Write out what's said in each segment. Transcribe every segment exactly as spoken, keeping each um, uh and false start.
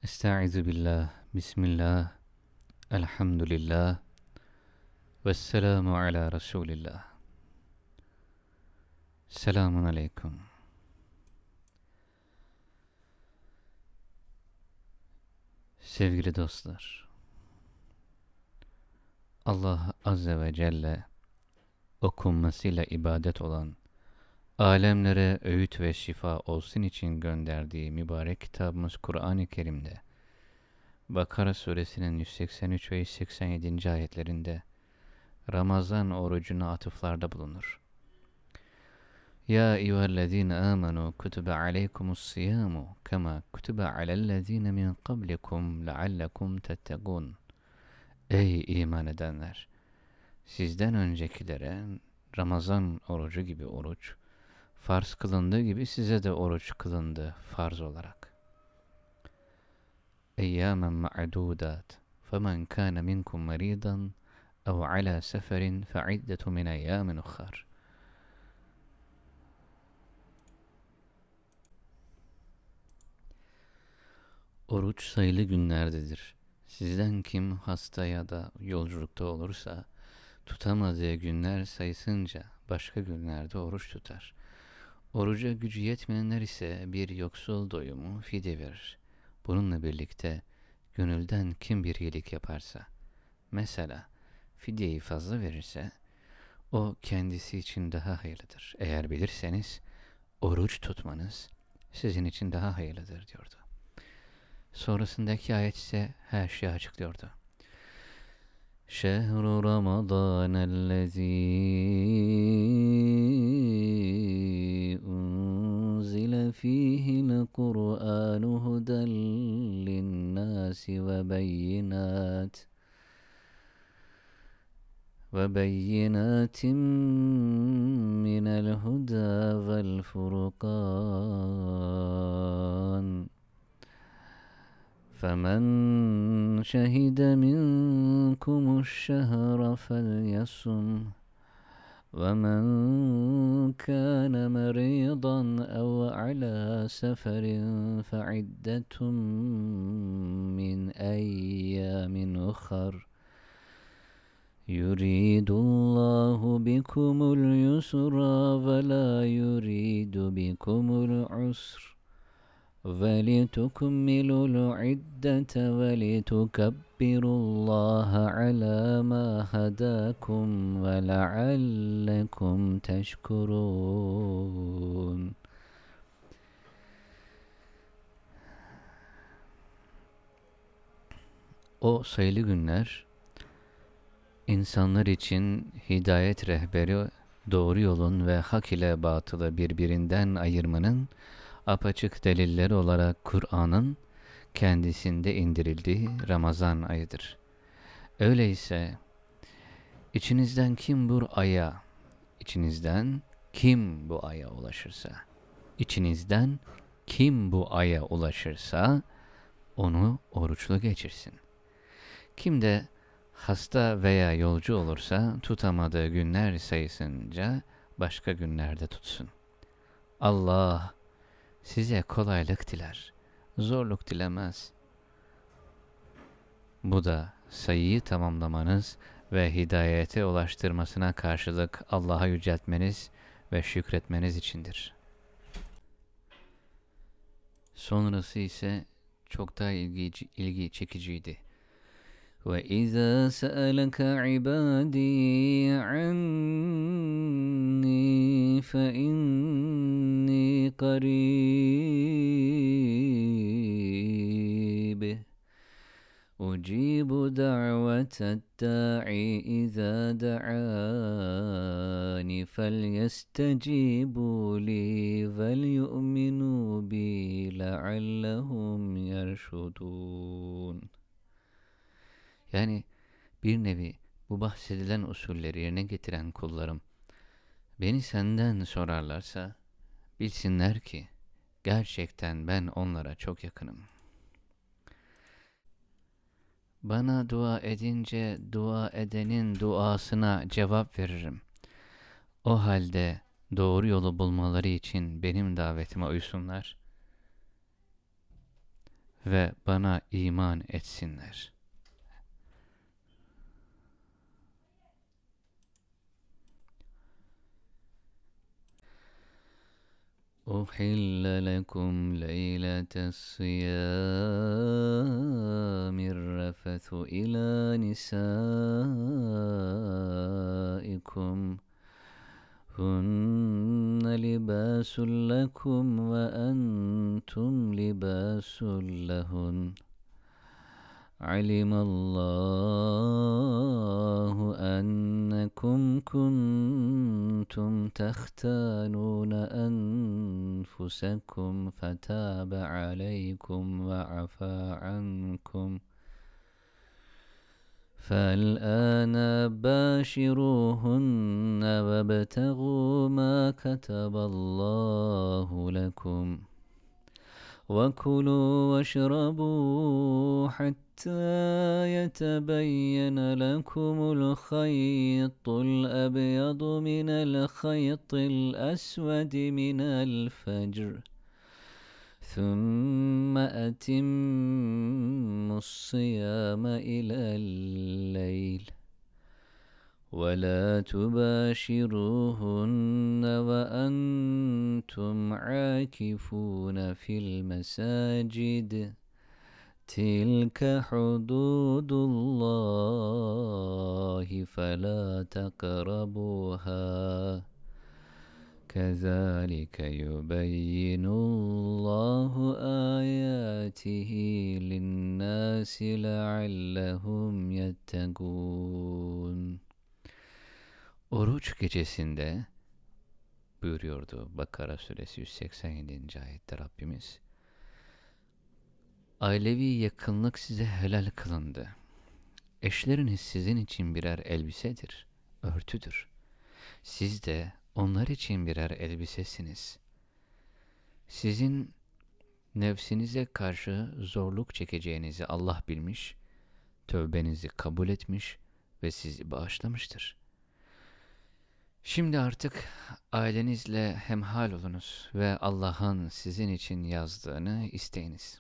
Estaizu billah, bismillah, elhamdülillah, vesselamu ala Resulillah. Selamun aleyküm. Sevgili dostlar, Allah Azze ve Celle okunmasıyla ibadet olan, alemlere öğüt ve şifa olsun için gönderdiği mübarek kitabımız Kur'an-ı Kerim'de, Bakara suresinin yüz seksen üç ve yüz seksen yedinci ayetlerinde Ramazan orucuna atıflarda bulunur. Ya eyyühellezine amenu kutibe aleykumus siyamu kema kutibe alellezine min qablikum leallekum tettegûn. Ey iman edenler! Sizden öncekilere Ramazan orucu gibi oruç, farz kılındığı gibi size de oruç kılındı farz olarak. Eyyâmen ma'dûdât femen kâne minkum merîdan ev alâ seferin fe'iddetu min eyyâmin ukhar. Oruç sayılı günlerdedir. Sizden kim hasta ya da yolculukta olursa, tutamadığı günler sayısınca başka günlerde oruç tutar. Oruca gücü yetmeyenler ise bir yoksul doyumu fidye verir. Bununla birlikte gönülden kim bir iyilik yaparsa, mesela fidyeyi fazla verirse, o kendisi için daha hayırlıdır. Eğer bilirseniz, oruç tutmanız sizin için daha hayırlıdır diyordu. Sonrasındaki ayet ise her şeyi açıklıyordu. Şehru Ramazanellezî unzile fîhil Kur'ânu huden linnâsi ve beyinât ve beyinâtin minel hudâ vel furqân. فَمَنْ شَهِدَ مِنْكُمُ الشَّهْرَ فَلْيَصُمْهُ وَمَنْ كَانَ مَرِيضًا أَوْ عَلَى سَفَرٍ فَعِدَّةٌ مِّنْ أَيَّامٍ أُخَرَ يُرِيدُ اللَّهُ بِكُمُ الْيُسْرَ وَلَا يُرِيدُ بِكُمُ الْعُسْرَ وَلِتُكْمِلُوا الْعِدَّةَ وَلِتُكَبِّرُوا اللَّهَ عَلَى مَا هَدَاكُمْ وَلَعَلَّكُمْ تَشْكُرُونَ. O sayılı günler, insanlar için hidayet rehberi, doğru yolun ve hak ile batılı birbirinden ayırmanın apaçık delilleri olarak Kur'an'ın kendisinde indirildiği Ramazan ayıdır. Öyleyse içinizden kim bu aya, içinizden kim bu aya ulaşırsa, içinizden kim bu aya ulaşırsa onu oruçlu geçirsin. Kim de hasta veya yolcu olursa tutamadığı günler sayısınca başka günlerde tutsun. Allah size kolaylık diler, zorluk dilemez. Bu da sayıyı tamamlamanız ve hidayete ulaştırmasına karşılık Allah'a yüceltmeniz ve şükretmeniz içindir. Sonrası ise çok daha ilgi, ilgi çekiciydi. وَإِذَا سَأَلَكَ عِبَادِي عَنِّي فَإِنِّي قَرِيبٌ أُجِيبُ دَعْوَةَ الدَّاعِ إِذَا دَعَانِ فَلْيَسْتَجِيبُوا لِي وَلْيُؤْمِنُوا بِي لَعَلَّهُمْ يَرْشُدُونَ. Yani bir nevi bu bahsedilen usulleri yerine getiren kullarım, beni senden sorarlarsa bilsinler ki gerçekten ben onlara çok yakınım. Bana dua edince dua edenin duasına cevap veririm. O halde doğru yolu bulmaları için benim davetime uysunlar ve bana iman etsinler. أحل لكم ليلة الصيام الرفث إلى نسائكم هن لباس لكم وأنتم لباس لهن علم الله أنكم كنتم تختانون أنفسكم فتاب عليكم وعفى عنكم فالآن باشروهن وابتغوا ما كتب الله لكم وكلوا واشربوا حتى يتبين لكم الخيط الأبيض من الخيط الأسود من الفجر ثم أتموا الصيام إلى الليل ولا تباشروهن وأنتم عاكفون في المساجد تلك حدود الله فلا تقربوها كذلك يبين الله آياته للناس لعلهم يتقون. Oruç gecesinde buyuruyordu Bakara suresi yüz seksen yedinci ayette Rabbimiz, ailevi yakınlık size helal kılındı. Eşleriniz sizin için birer elbisedir, örtüdür. Siz de onlar için birer elbisesiniz. Sizin nefsinize karşı zorluk çekeceğinizi Allah bilmiş, tövbenizi kabul etmiş ve sizi bağışlamıştır. Şimdi artık ailenizle hemhal olunuz ve Allah'ın sizin için yazdığını isteyiniz.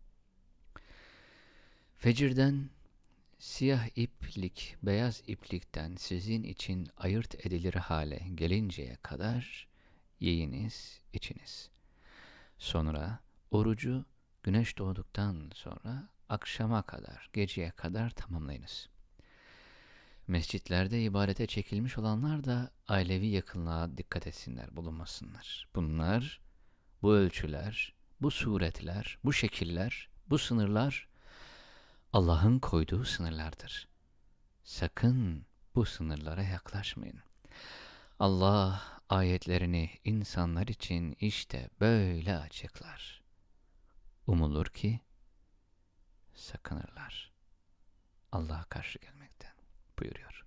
Fecirden, siyah iplik, beyaz iplikten sizin için ayırt edilir hale gelinceye kadar yiyiniz, içiniz. Sonra orucu güneş doğduktan sonra akşama kadar, geceye kadar tamamlayınız. Mescitlerde ibadete çekilmiş olanlar da ailevi yakınlığa dikkat etsinler, bulunmasınlar. Bunlar, bu ölçüler, bu suretler, bu şekiller, bu sınırlar Allah'ın koyduğu sınırlardır. Sakın bu sınırlara yaklaşmayın. Allah ayetlerini insanlar için işte böyle açıklar. Umulur ki sakınırlar Allah'a karşı gelmekten buyuruyor.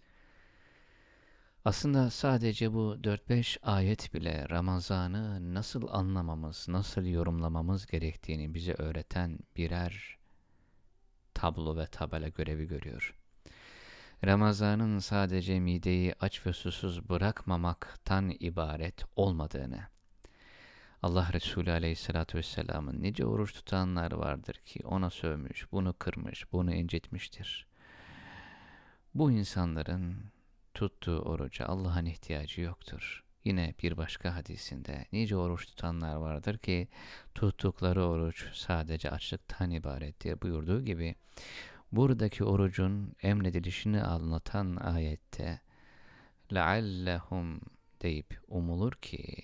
Aslında sadece bu dört beş ayet bile Ramazan'ı nasıl anlamamız, nasıl yorumlamamız gerektiğini bize öğreten birer tablo ve tabela görevi görüyor. Ramazan'ın sadece mideyi aç ve susuz bırakmamaktan ibaret olmadığını, Allah Resulü Aleyhisselatü Vesselam'ın nice oruç tutanlar vardır ki ona sövmüş, bunu kırmış, bunu incitmiştir. Bu insanların tuttuğu oruca Allah'ın ihtiyacı yoktur. Yine bir başka hadisinde nice oruç tutanlar vardır ki tuttukları oruç sadece açlıktan ibarettir buyurduğu gibi, buradaki orucun emredilişini anlatan ayette لَعَلَّهُمْ deyip umulur ki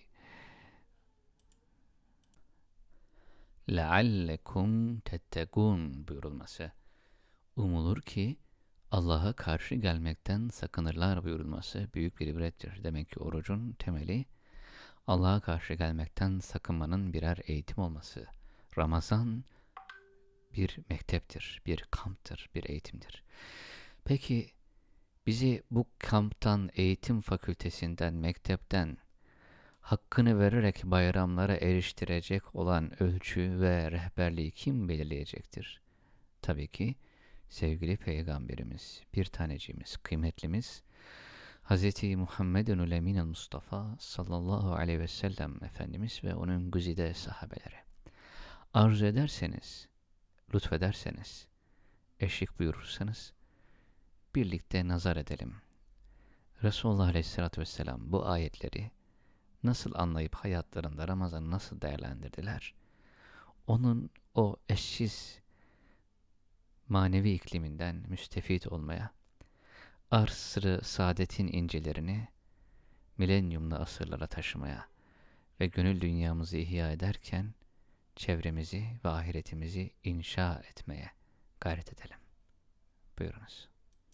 لَعَلَّكُمْ تَتَّقُونَ buyurulması, umulur ki Allah'a karşı gelmekten sakınırlar buyurulması büyük bir ibrettir. Demek ki orucun temeli Allah'a karşı gelmekten sakınmanın birer eğitim olması. Ramazan bir mekteptir, bir kamptır, bir eğitimdir. Peki bizi bu kamptan, eğitim fakültesinden, mektepten hakkını vererek bayramlara eriştirecek olan ölçü ve rehberliği kim belirleyecektir? Tabii ki sevgili Peygamberimiz, bir tanecimiz, kıymetlimiz Hz. Muhammedun Eminel Mustafa sallallahu aleyhi ve sellem Efendimiz ve onun güzide sahabeleri. Arzu ederseniz lütfederseniz, eşlik buyurursanız birlikte nazar edelim. Resulullah Aleyhisselatü Vesselam bu ayetleri nasıl anlayıp hayatlarında Ramazan'ı nasıl değerlendirdiler? Onun o eşsiz manevi ikliminden müstefit olmaya, asr-ı saadetin incelerini milenyumlu asırlara taşımaya ve gönül dünyamızı ihya ederken çevremizi ve ahiretimizi inşa etmeye gayret edelim. Buyurunuz.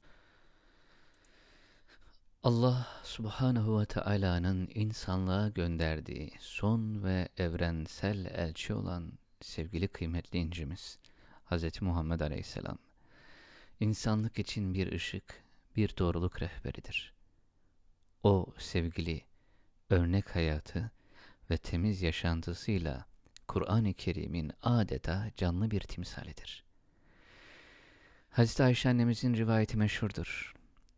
Allah Subhanahu ve Taala'nın insanlığa gönderdiği son ve evrensel elçi olan sevgili kıymetli incimiz Hz. Muhammed Aleyhisselam, insanlık için bir ışık, bir doğruluk rehberidir. O sevgili, örnek hayatı ve temiz yaşantısıyla Kur'an-ı Kerim'in adeta canlı bir timsalidir. Hazreti Ayşe annemizin rivayeti meşhurdur.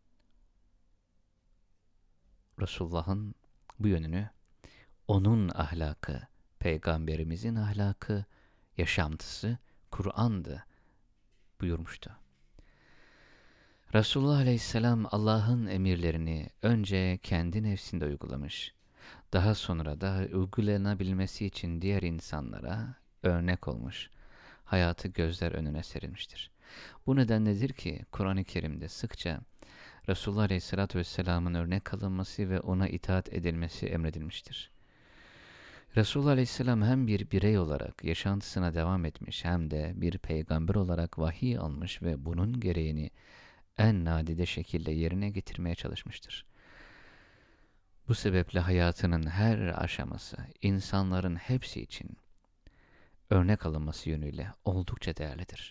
Resulullah'ın bu yönünü, onun ahlakı, peygamberimizin ahlakı, yaşantısı Kur'an'dı buyurmuştu. Resulullah Aleyhisselam Allah'ın emirlerini önce kendi nefsinde uygulamış, daha sonra da uygulanabilmesi için diğer insanlara örnek olmuş, hayatı gözler önüne serilmiştir. Bu nedenledir ki Kur'an-ı Kerim'de sıkça Resulullah Aleyhisselatü Vesselam'ın örnek alınması ve ona itaat edilmesi emredilmiştir. Resulullah Aleyhisselam hem bir birey olarak yaşantısına devam etmiş hem de bir peygamber olarak vahiy almış ve bunun gereğini en nadide şekilde yerine getirmeye çalışmıştır. Bu sebeple hayatının her aşaması insanların hepsi için örnek alınması yönüyle oldukça değerlidir.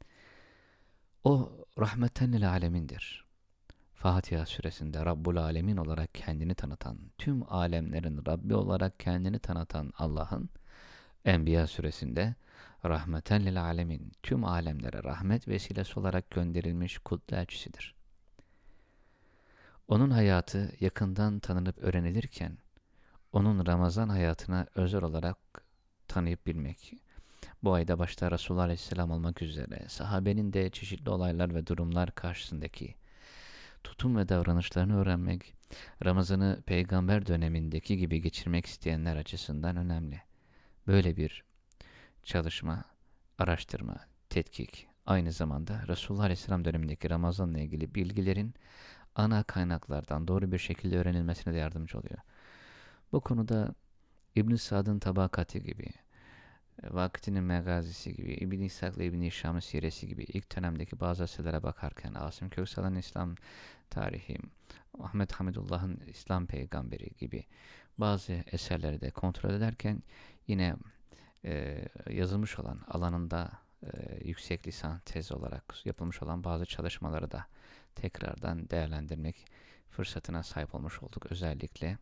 O rahmeten lil alemindir. Fatiha suresinde Rabbul Alemin olarak kendini tanıtan, tüm alemlerin Rabbi olarak kendini tanıtan Allah'ın, Enbiya suresinde rahmeten lil alemin, tüm alemlere rahmet vesilesi olarak gönderilmiş kutlu elçisidir. Onun hayatı yakından tanınıp öğrenilirken, onun Ramazan hayatına özel olarak tanıyıp bilmek, bu ayda başta Resulullah Aleyhisselam olmak üzere sahabenin de çeşitli olaylar ve durumlar karşısındaki tutum ve davranışlarını öğrenmek, Ramazan'ı peygamber dönemindeki gibi geçirmek isteyenler açısından önemli. Böyle bir çalışma, araştırma, tetkik, aynı zamanda Resulullah Aleyhisselam dönemindeki Ramazan'la ilgili bilgilerin ana kaynaklardan doğru bir şekilde öğrenilmesine de yardımcı oluyor. Bu konuda İbn-i Sad'ın Tabakati gibi, Vakitinin Megazisi gibi, İbn-i İshak'la İbn-i Hişam'ın Siresi gibi ilk dönemdeki bazı eserlere bakarken Asım Köksal'ın İslam Tarihi, Ahmet Hamidullah'ın İslam Peygamberi gibi bazı eserleri de kontrol ederken yine e, yazılmış olan alanında e, yüksek lisans tez olarak yapılmış olan bazı çalışmaları da tekrardan değerlendirmek fırsatına sahip olmuş olduk. Özellikle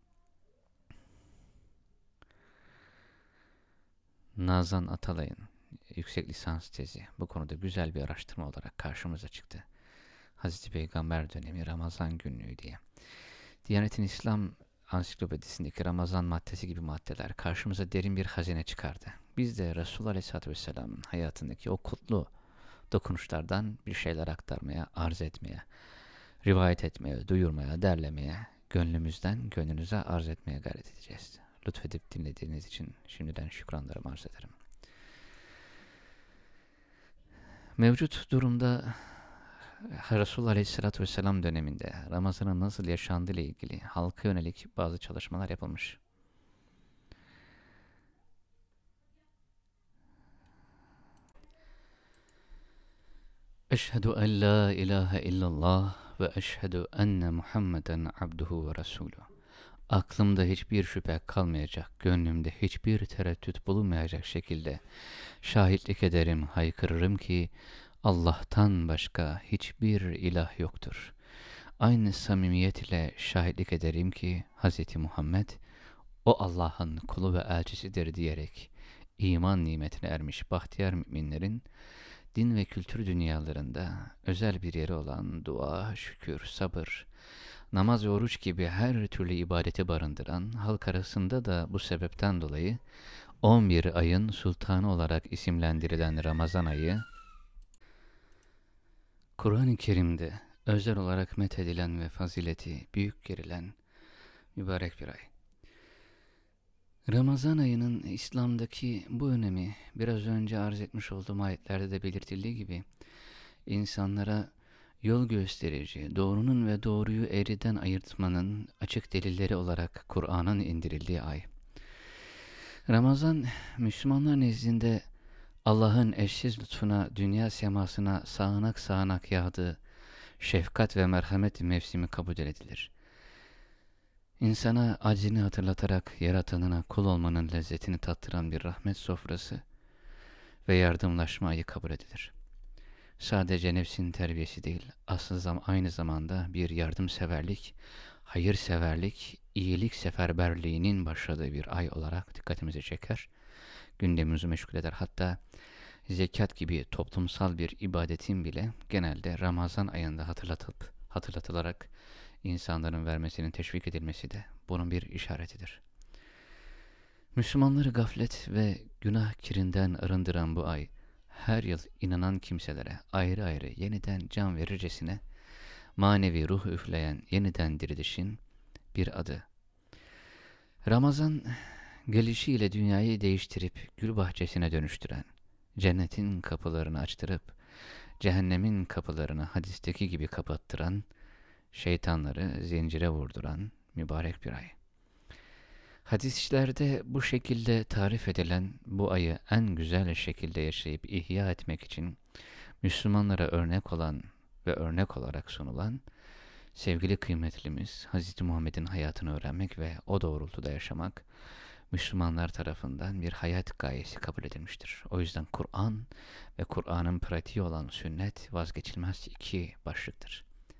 Nazan Atalay'ın yüksek lisans tezi bu konuda güzel bir araştırma olarak karşımıza çıktı. Hazreti Peygamber dönemi Ramazan günlüğü diye. Diyanet'in İslam Ansiklopedisindeki Ramazan maddesi gibi maddeler karşımıza derin bir hazine çıkardı. Biz de Resulullah Aleyhisselatü Vesselam'ın hayatındaki o kutlu dokunuşlardan bir şeyler aktarmaya, arz etmeye, rivayet etmeye, duyurmaya, derlemeye, gönlümüzden gönlünüze arz etmeye gayret edeceğiz. Lütfedip dinlediğiniz için şimdiden şükranlarımı arz ederim. Mevcut durumda Resulullah Aleyhisselatü Vesselam döneminde Ramazan'ın nasıl yaşandığı ile ilgili halka yönelik bazı çalışmalar yapılmış. Eşhedü en la ilahe illallah ve eşhedü enne Muhammeden abduhu ve resuluhu. Aklımda hiçbir şüphe kalmayacak, gönlümde hiçbir tereddüt bulunmayacak şekilde şahitlik ederim, haykırırım ki Allah'tan başka hiçbir ilah yoktur. Aynı samimiyet ile şahitlik ederim ki Hz. Muhammed o Allah'ın kulu ve elçisidir diyerek iman nimetine ermiş bahtiyar müminlerin din ve kültür dünyalarında özel bir yeri olan dua, şükür, sabır, namaz ve oruç gibi her türlü ibadeti barındıran, halk arasında da bu sebepten dolayı on bir ayın sultanı olarak isimlendirilen Ramazan ayı, Kur'an-ı Kerim'de özel olarak methedilen ve fazileti büyük görülen mübarek bir ay. Ramazan ayının İslam'daki bu önemi biraz önce arz etmiş olduğum ayetlerde de belirtildiği gibi insanlara yol gösterici, doğrunun ve doğruyu eğriden ayırtmanın açık delilleri olarak Kur'an'ın indirildiği ay. Ramazan, Müslümanlar nezdinde Allah'ın eşsiz lütfuna, dünya semasına sağanak sağanak yağdığı şefkat ve merhamet mevsimi kabul edilir. İnsana aczini hatırlatarak yaratanına kul olmanın lezzetini tattıran bir rahmet sofrası ve yardımlaşma ayı kabul edilir. Sadece nefsin terbiyesi değil, aslında aynı zamanda bir yardımseverlik, hayırseverlik, iyilik seferberliğinin başladığı bir ay olarak dikkatimizi çeker, gündemimizi meşgul eder. Hatta zekat gibi toplumsal bir ibadetin bile genelde Ramazan ayında hatırlatılıp, hatırlatılarak insanların vermesinin teşvik edilmesi de bunun bir işaretidir. Müslümanları gaflet ve günah kirinden arındıran bu ay, her yıl inanan kimselere ayrı ayrı yeniden can verircesine manevi ruh üfleyen yeniden dirilişin bir adı. Ramazan, gelişiyle dünyayı değiştirip gül bahçesine dönüştüren, cennetin kapılarını açtırıp cehennemin kapılarını hadisteki gibi kapattıran, şeytanları zincire vurduran mübarek bir ay. Hadisçilerde bu şekilde tarif edilen bu ayı en güzel şekilde yaşayıp ihya etmek için Müslümanlara örnek olan ve örnek olarak sunulan sevgili kıymetlimiz Hz. Muhammed'in hayatını öğrenmek ve o doğrultuda yaşamak Müslümanlar tarafından bir hayat gayesi kabul edilmiştir. O yüzden Kur'an ve Kur'an'ın pratiği olan sünnet vazgeçilmez iki başlıktır.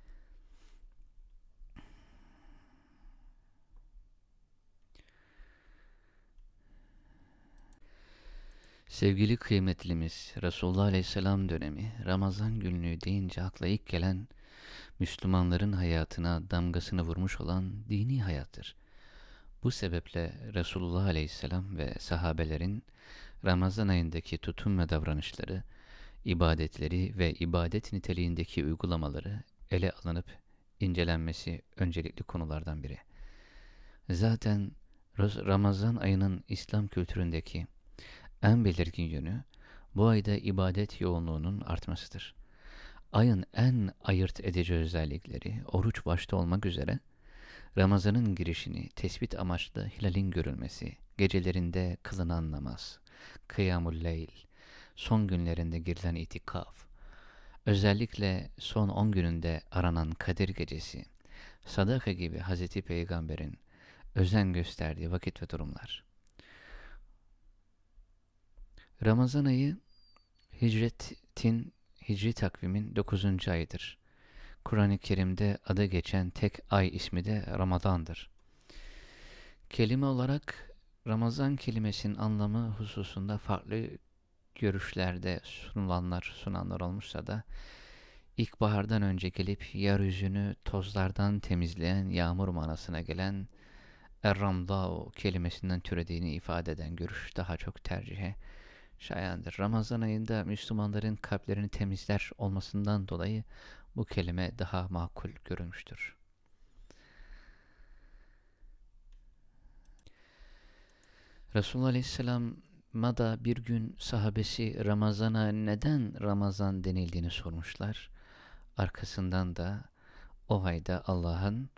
Sevgili kıymetlimiz, Resulullah Aleyhisselam dönemi, Ramazan günlüğü deyince akla ilk gelen Müslümanların hayatına damgasını vurmuş olan dini hayattır. Bu sebeple Resulullah Aleyhisselam ve sahabelerin Ramazan ayındaki tutum ve davranışları, ibadetleri ve ibadet niteliğindeki uygulamaları ele alınıp incelenmesi öncelikli konulardan biri. Zaten Ramazan ayının İslam kültüründeki en belirgin yönü bu ayda ibadet yoğunluğunun artmasıdır. Ayın en ayırt edici özellikleri oruç başta olmak üzere Ramazan'ın girişini tespit amaçlı hilalin görülmesi, gecelerinde kılınan namaz, kıyamul leyl, son günlerinde girilen itikaf, özellikle son on gününde aranan Kadir Gecesi, sadaka gibi Hz. Peygamber'in özen gösterdiği vakit ve durumlar. Ramazan ayı hicretin, hicri takvimin dokuzuncu ayıdır. Kur'an-ı Kerim'de adı geçen tek ay ismi de Ramazan'dır. Kelime olarak Ramazan kelimesinin anlamı hususunda farklı görüşlerde sunulanlar, sunanlar olmuşsa da ilkbahardan önce gelip yeryüzünü tozlardan temizleyen yağmur manasına gelen Er-Ramdâ'u kelimesinden türediğini ifade eden görüş daha çok tercihe şayandır. Ramazan ayında Müslümanların kalplerini temizler olmasından dolayı bu kelime daha makul görülmüştür. Resulullah Aleyhisselam'a da bir gün sahabesi Ramazan'a neden Ramazan denildiğini sormuşlar. Arkasından da o ayda Allah'ın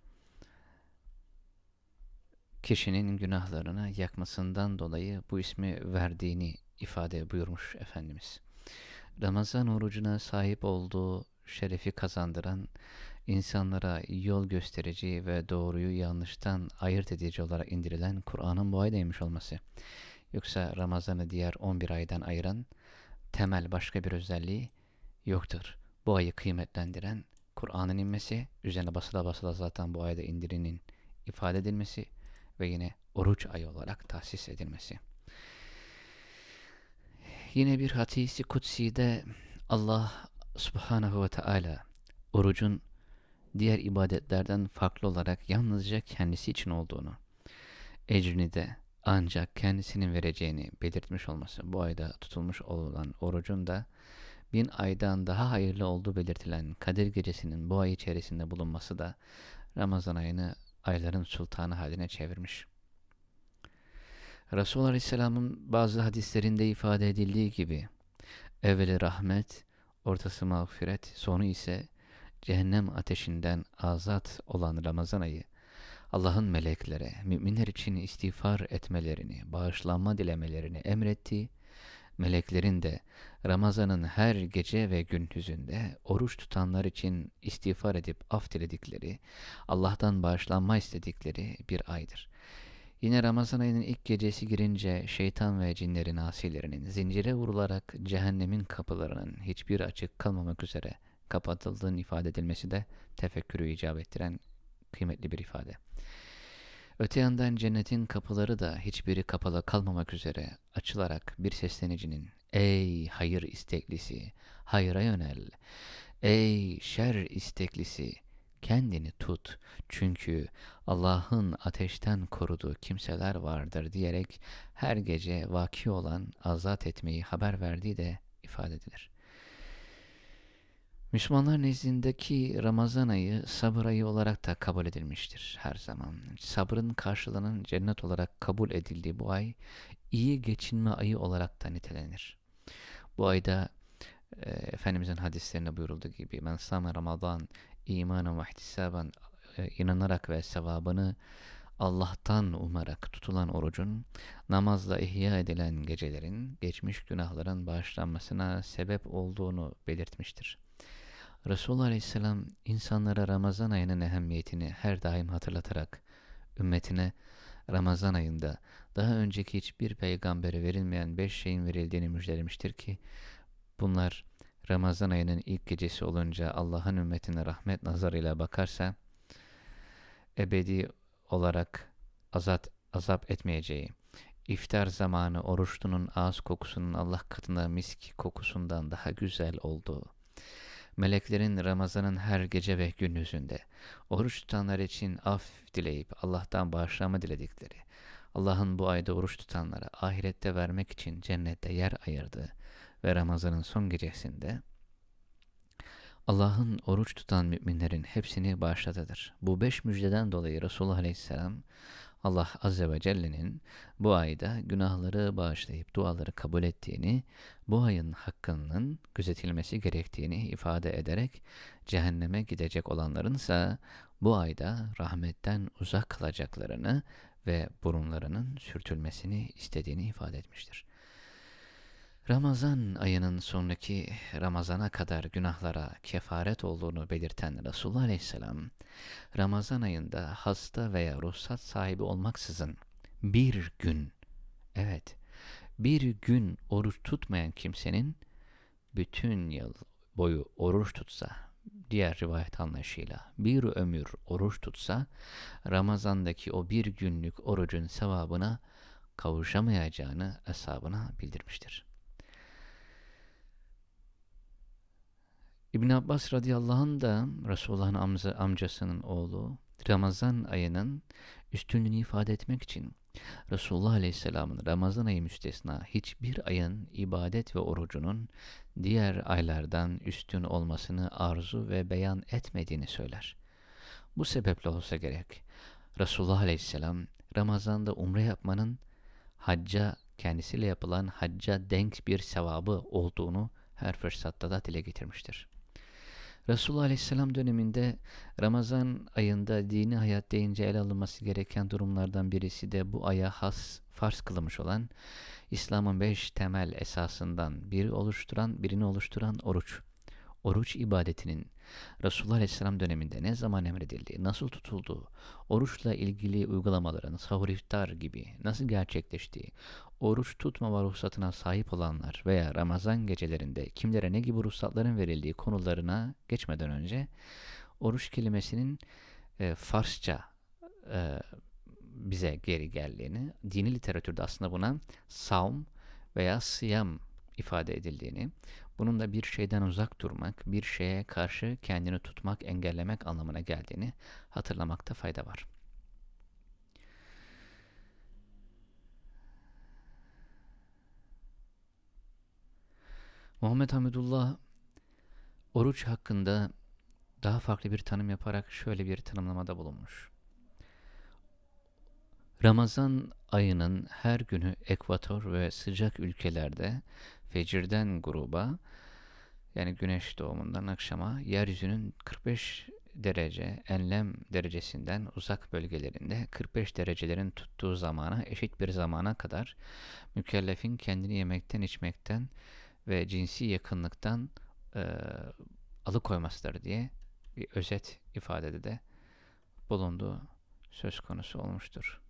kişinin günahlarına yakmasından dolayı bu ismi verdiğini ifade buyurmuş Efendimiz. Ramazan orucuna sahip olduğu şerefi kazandıran, insanlara yol gösterici ve doğruyu yanlıştan ayırt edici olarak indirilen Kur'an'ın bu aydaymış olması. Yoksa Ramazan'ı diğer on bir aydan ayıran temel başka bir özelliği yoktur. Bu ayı kıymetlendiren Kur'an'ın inmesi, üzerine basıla basıla zaten bu ayda indirinin ifade edilmesi ve yine oruç ayı olarak tahsis edilmesi. Yine bir hadisi kutsi'de Allah Subhanahu ve Teala orucun diğer ibadetlerden farklı olarak yalnızca kendisi için olduğunu, ecrini de Ancak kendisinin vereceğini belirtmiş olması, bu ayda tutulmuş olan orucun da bin aydan daha hayırlı olduğu belirtilen Kadir Gecesi'nin bu ay içerisinde bulunması da Ramazan ayını ayların sultanı haline çevirmiş. Resulullah Aleyhisselam'ın bazı hadislerinde ifade edildiği gibi evveli rahmet, ortası mağfiret, sonu ise cehennem ateşinden azat olan Ramazan ayı, Allah'ın meleklere, müminler için istiğfar etmelerini, bağışlanma dilemelerini emrettiği, meleklerin de Ramazan'ın her gece ve gündüzünde oruç tutanlar için istiğfar edip af diledikleri, Allah'tan bağışlanma istedikleri bir aydır. Yine Ramazan ayının ilk gecesi girince şeytan ve cinlerin asilerinin zincire vurularak cehennemin kapılarının hiçbir açık kalmamak üzere kapatıldığının ifade edilmesi de tefekkürü icap ettiren kıymetli bir ifade. Öte yandan cennetin kapıları da hiçbiri kapalı kalmamak üzere açılarak bir seslenicinin "Ey hayır isteklisi, hayra yönel. Ey şer isteklisi, kendini tut. Çünkü Allah'ın ateşten koruduğu kimseler vardır" diyerek her gece vaki olan azat etmeyi haber verdiği de ifade edilir. Müslümanlar nezdindeki Ramazan ayı sabır ayı olarak da kabul edilmiştir her zaman. Sabrın karşılığının cennet olarak kabul edildiği bu ay, iyi geçinme ayı olarak da nitelenir. Bu ayda e, Efendimizin hadislerinde buyurulduğu gibi "Men sâme Ramazan imanen ve ihtisaben", e, inanarak ve sevabını Allah'tan umarak tutulan orucun, namazla ihya edilen gecelerin, geçmiş günahların bağışlanmasına sebep olduğunu belirtmiştir. Resulullah Aleyhisselam insanlara Ramazan ayının ehemmiyetini her daim hatırlatarak ümmetine Ramazan ayında daha önceki hiçbir peygambere verilmeyen beş şeyin verildiğini müjdelemiştir ki bunlar Ramazan ayının ilk gecesi olunca Allah'ın ümmetine rahmet nazarıyla bakarsa ebedi olarak azat, azap etmeyeceği, iftar zamanı oruçlunun ağız kokusunun Allah katında misk kokusundan daha güzel olduğu, meleklerin Ramazan'ın her gece ve gündüzünde oruç tutanlar için af dileyip Allah'tan bağışlanma diledikleri, Allah'ın bu ayda oruç tutanlara ahirette vermek için cennette yer ayırdığı ve Ramazan'ın son gecesinde Allah'ın oruç tutan müminlerin hepsini bağışladıdır. Bu beş müjdeden dolayı Resulullah Aleyhisselam, Allah Azze ve Celle'nin bu ayda günahları bağışlayıp duaları kabul ettiğini, bu ayın hakkının gözetilmesi gerektiğini ifade ederek cehenneme gidecek olanların ise bu ayda rahmetten uzak kalacaklarını ve burunlarının sürtülmesini istediğini ifade etmiştir. Ramazan ayının sonraki Ramazana kadar günahlara kefaret olduğunu belirten Resulullah Aleyhisselam, Ramazan ayında hasta veya ruhsat sahibi olmaksızın bir gün, evet bir gün oruç tutmayan kimsenin bütün yıl boyu oruç tutsa, diğer rivayet anlayışıyla bir ömür oruç tutsa, Ramazan'daki o bir günlük orucun sevabına kavuşamayacağını ashabına bildirmiştir. İbn Abbas radıyallahu anh da Resulullah'ın amca, amcasının oğlu Ramazan ayının üstünlüğünü ifade etmek için Resulullah Aleyhisselam'ın Ramazan ayı müstesna hiçbir ayın ibadet ve orucunun diğer aylardan üstün olmasını arzu ve beyan etmediğini söyler. Bu sebeple olsa gerek Resulullah Aleyhisselam Ramazan'da umre yapmanın hacca, kendisiyle yapılan hacca denk bir sevabı olduğunu her fırsatta da dile getirmiştir. Resulullah Aleyhisselam döneminde Ramazan ayında dini hayat deyince ele alınması gereken durumlardan birisi de bu aya has farz kılınmış olan İslam'ın beş temel esasından biri oluşturan, birini oluşturan oruç. Oruç ibadetinin Resulullah Aleyhisselam döneminde ne zaman emredildiği, nasıl tutulduğu, oruçla ilgili uygulamaların sahur iftar gibi nasıl gerçekleştiği, oruç tutmama ruhsatına sahip olanlar veya Ramazan gecelerinde kimlere ne gibi ruhsatların verildiği konularına geçmeden önce oruç kelimesinin e, Farsça e, bize geri geldiğini, dini literatürde aslında buna savm veya sıyam ifade edildiğini, bunun da bir şeyden uzak durmak, bir şeye karşı kendini tutmak, engellemek anlamına geldiğini hatırlamakta fayda var. Muhammed Hamidullah oruç hakkında daha farklı bir tanım yaparak şöyle bir tanımlamada bulunmuş. Ramazan ayının her günü ekvator ve sıcak ülkelerde fecirden gruba, yani güneş doğumundan akşama, yeryüzünün kırk beş derece enlem derecesinden uzak bölgelerinde kırk beş derecelerin tuttuğu zamana eşit bir zamana kadar mükellefin kendini yemekten, içmekten ve cinsi yakınlıktan e, alıkoymasıdır diye bir özet ifadede de bulunduğu söz konusu olmuştur.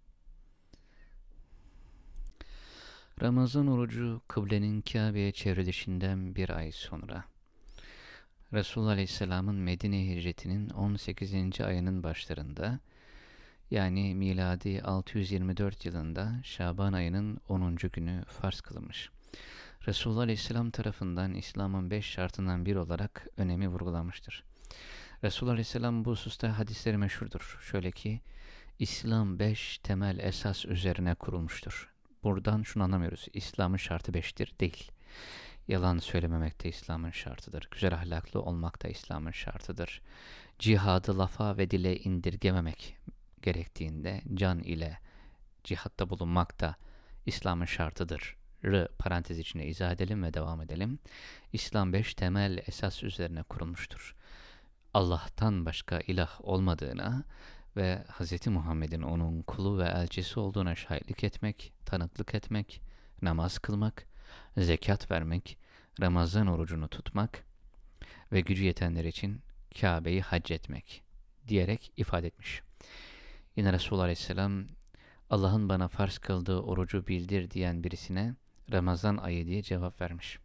Ramazan orucu kıblenin Kabe'ye çevrilişinden bir ay sonra, Resulullah Aleyhisselam'ın Medine hicretinin on sekizinci ayının başlarında, yani miladi altı yüz yirmi dört yılında Şaban ayının onuncu günü farz kılınmış. Resulullah Aleyhisselam tarafından İslam'ın beş şartından biri olarak önemi vurgulanmıştır. Resulullah Aleyhisselam bu hususta hadisleri meşhurdur. Şöyle ki, İslam beş temel esas üzerine kurulmuştur. Buradan şunu anlamıyoruz. İslam'ın şartı beştir. Değil. Yalan söylememek de İslam'ın şartıdır. Güzel ahlaklı olmak da İslam'ın şartıdır. Cihadı lafa ve dile indirgememek gerektiğinde can ile cihatta bulunmak da İslam'ın şartıdır. R parantez içinde izah edelim ve devam edelim. İslam beş temel esas üzerine kurulmuştur. Allah'tan başka ilah olmadığına ve Hz. Muhammed'in onun kulu ve elçisi olduğuna şahitlik etmek, tanıklık etmek, namaz kılmak, zekat vermek, Ramazan orucunu tutmak ve gücü yetenler için Kabe'yi hac etmek diyerek ifade etmiş. Yine Resulullah Aleyhisselam, Allah'ın bana farz kıldığı orucu bildir diyen birisine Ramazan ayı diye cevap vermiş.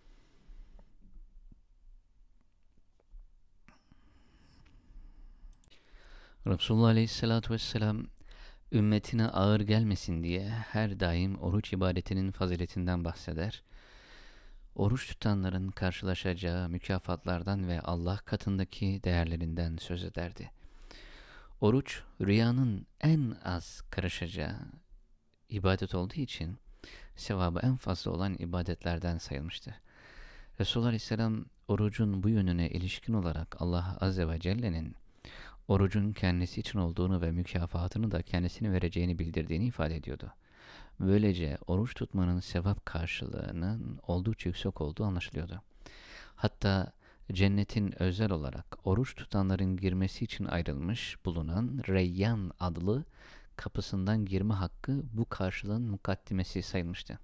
Resulullah Aleyhisselatü Vesselam ümmetine ağır gelmesin diye her daim oruç ibadetinin faziletinden bahseder. Oruç tutanların karşılaşacağı mükafatlardan ve Allah katındaki değerlerinden söz ederdi. Oruç, riyanın en az karışacağı ibadet olduğu için sevabı en fazla olan ibadetlerden sayılmıştı. Resulullah Aleyhisselam orucun bu yönüne ilişkin olarak Allah Azze ve Celle'nin orucun kendisi için olduğunu ve mükafatını da kendisine vereceğini bildirdiğini ifade ediyordu. Böylece oruç tutmanın sevap karşılığının oldukça yüksek olduğu anlaşılıyordu. Hatta cennetin özel olarak oruç tutanların girmesi için ayrılmış bulunan Reyyan adlı kapısından girme hakkı bu karşılığın mukaddimesi sayılmıştı.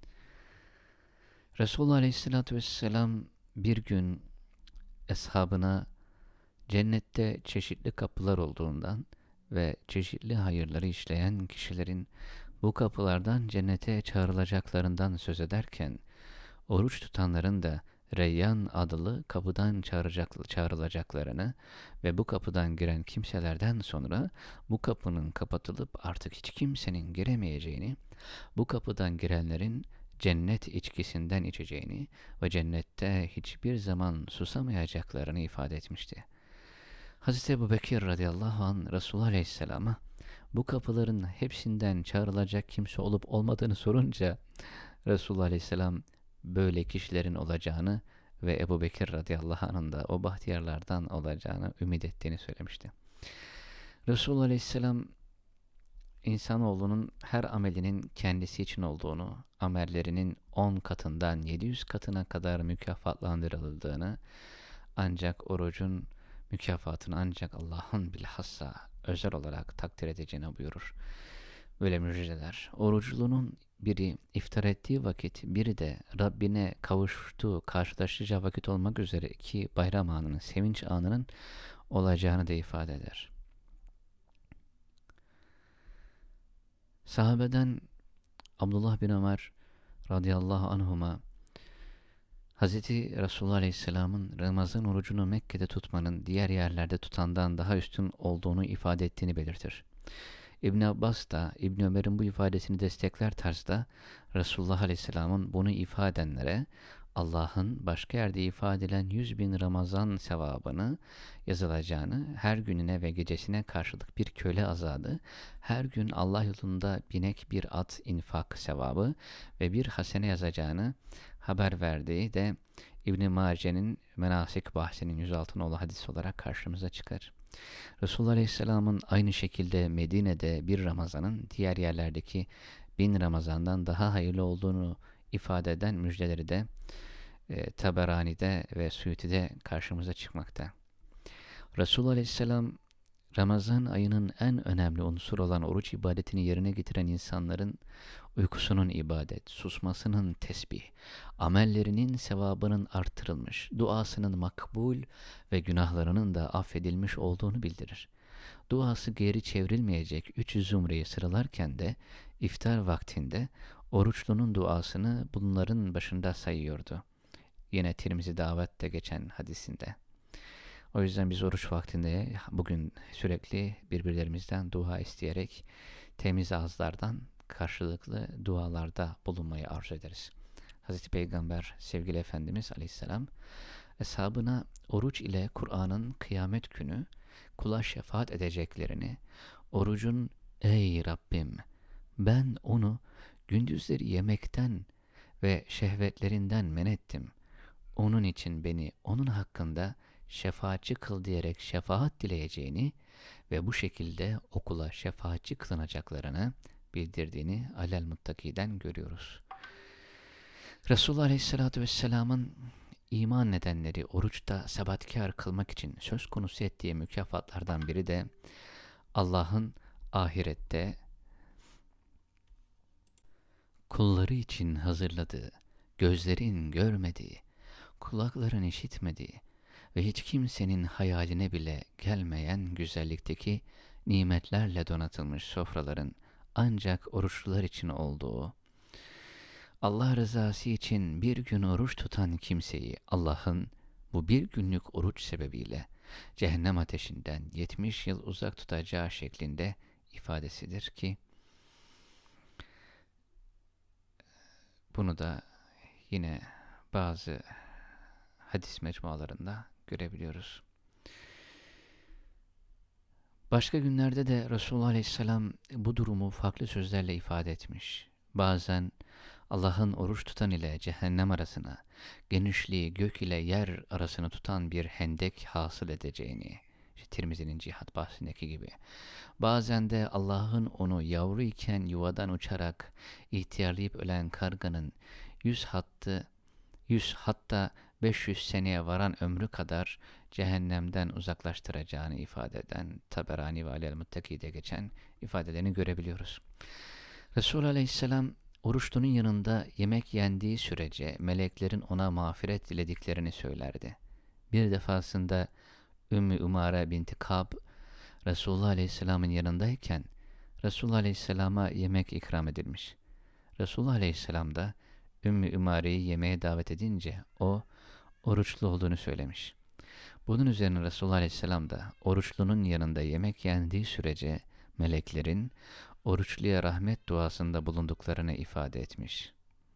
Resulullah Aleyhisselatü Vesselam bir gün eshabına cennette çeşitli kapılar olduğundan ve çeşitli hayırları işleyen kişilerin bu kapılardan cennete çağrılacaklarından söz ederken, oruç tutanların da Reyyan adlı kapıdan çağıracak, çağrılacaklarını ve bu kapıdan giren kimselerden sonra bu kapının kapatılıp artık hiç kimsenin giremeyeceğini, bu kapıdan girenlerin cennet içkisinden içeceğini ve cennette hiçbir zaman susamayacaklarını ifade etmişti. Hazreti Ebubekir radıyallahu anh Resulullah Aleyhisselam'a bu kapıların hepsinden çağrılacak kimse olup olmadığını sorunca Resulullah Aleyhisselam böyle kişilerin olacağını ve Ebubekir radıyallahu anh'ın da o bahtiyarlardan olacağını ümit ettiğini söylemişti. Resulullah Aleyhisselam insanoğlunun her amelinin kendisi için olduğunu, amellerinin on katından yedi yüz katına kadar mükafatlandırıldığını, ancak orucun mükafatını ancak Allah'ın bilhassa özel olarak takdir edeceğini buyurur. Böyle müjdeler. Oruclunun biri iftar ettiği vakit, biri de Rabbine kavuştuğu, karşılaşacağı vakit olmak üzere iki bayram anının, sevinç anının olacağını da ifade eder. Sahabeden Abdullah bin Ömer radıyallahu anhuma Hz. Resulullah Aleyhisselam'ın Ramazan orucunu Mekke'de tutmanın diğer yerlerde tutandan daha üstün olduğunu ifade ettiğini belirtir. İbn Abbas da İbn Ömer'in bu ifadesini destekler tarzda Resulullah Aleyhisselam'ın bunu ifade edenlere Allah'ın başka yerde ifade edilen yüz bin Ramazan sevabını yazılacağını, her gününe ve gecesine karşılık bir köle azadı, her gün Allah yolunda binek bir at infak sevabı ve bir hasene yazacağını, haber verdiği de İbn-i Mace'nin Menasik bahsinin yüz altı nolu hadis olarak karşımıza çıkar. Resulullah Aleyhisselam'ın aynı şekilde Medine'de bir Ramazan'ın diğer yerlerdeki bin Ramazan'dan daha hayırlı olduğunu ifade eden müjdeleri de e, Taberani'de ve Suyuti'de karşımıza çıkmakta. Resulullah Aleyhisselam Ramazan ayının en önemli unsur olan oruç ibadetini yerine getiren insanların uykusunun ibadet, susmasının tesbih, amellerinin sevabının artırılmış, duasının makbul ve günahlarının da affedilmiş olduğunu bildirir. Duası geri çevrilmeyecek üç yüz zümreyi sıralarken de iftar vaktinde oruçlunun duasını bunların başında sayıyordu. Yine Tirmizi davette geçen hadisinde. O yüzden biz oruç vaktinde bugün sürekli birbirlerimizden dua isteyerek temiz ağızlardan karşılıklı dualarda bulunmayı arzu ederiz. Hazreti Peygamber sevgili Efendimiz Aleyhisselam eshabına oruç ile Kur'an'ın kıyamet günü kula şefaat edeceklerini, orucun ey Rabbim ben onu gündüzleri yemekten ve şehvetlerinden men ettim. Onun için beni onun hakkında şefaatçi kıl diyerek şefaat dileyeceğini ve bu şekilde okula şefaatçi kılınacaklarını bildirdiğini Alel Muttaki'den görüyoruz. Resulullah Aleyhisselatü Vesselam'ın iman nedenleri oruçta sebatkar kılmak için söz konusu ettiği mükafatlardan biri de Allah'ın ahirette kulları için hazırladığı, gözlerin görmediği, kulakların işitmediği ve hiç kimsenin hayaline bile gelmeyen güzellikteki nimetlerle donatılmış sofraların ancak oruçlular için olduğu, Allah rızası için bir gün oruç tutan kimseyi Allah'ın bu bir günlük oruç sebebiyle cehennem ateşinden yetmiş yıl uzak tutacağı şeklinde ifadesidir ki bunu da yine bazı hadis mecmualarında görebiliyoruz. Başka günlerde de Resulullah Aleyhisselam bu durumu farklı sözlerle ifade etmiş. Bazen Allah'ın oruç tutan ile cehennem arasına, genişliği gök ile yer arasını tutan bir hendek hasıl edeceğini, işte Tirmizi'nin cihat bahsindeki gibi. Bazen de Allah'ın onu yavru iken yuvadan uçarak ihtiyarlayıp ölen karganın yüz hattı, yüz hatta beş yüz seneye varan ömrü kadar cehennemden uzaklaştıracağını ifade eden Taberani ve Alel Muttaki'de geçen ifadelerini görebiliyoruz. Resulullah Aleyhisselam oruçlunun yanında yemek yendiği sürece meleklerin ona mağfiret dilediklerini söylerdi. Bir defasında Ümmü Umare binti Kab Resulullah Aleyhisselam'ın yanındayken Resulullah Aleyhisselam'a yemek ikram edilmiş. Resulullah Aleyhisselam da Ümmü Umare'yi yemeğe davet edince o oruçlu olduğunu söylemiş. Bunun üzerine Resulullah Aleyhisselam da oruçlunun yanında yemek yendiği sürece meleklerin oruçluya rahmet duasında bulunduklarını ifade etmiş.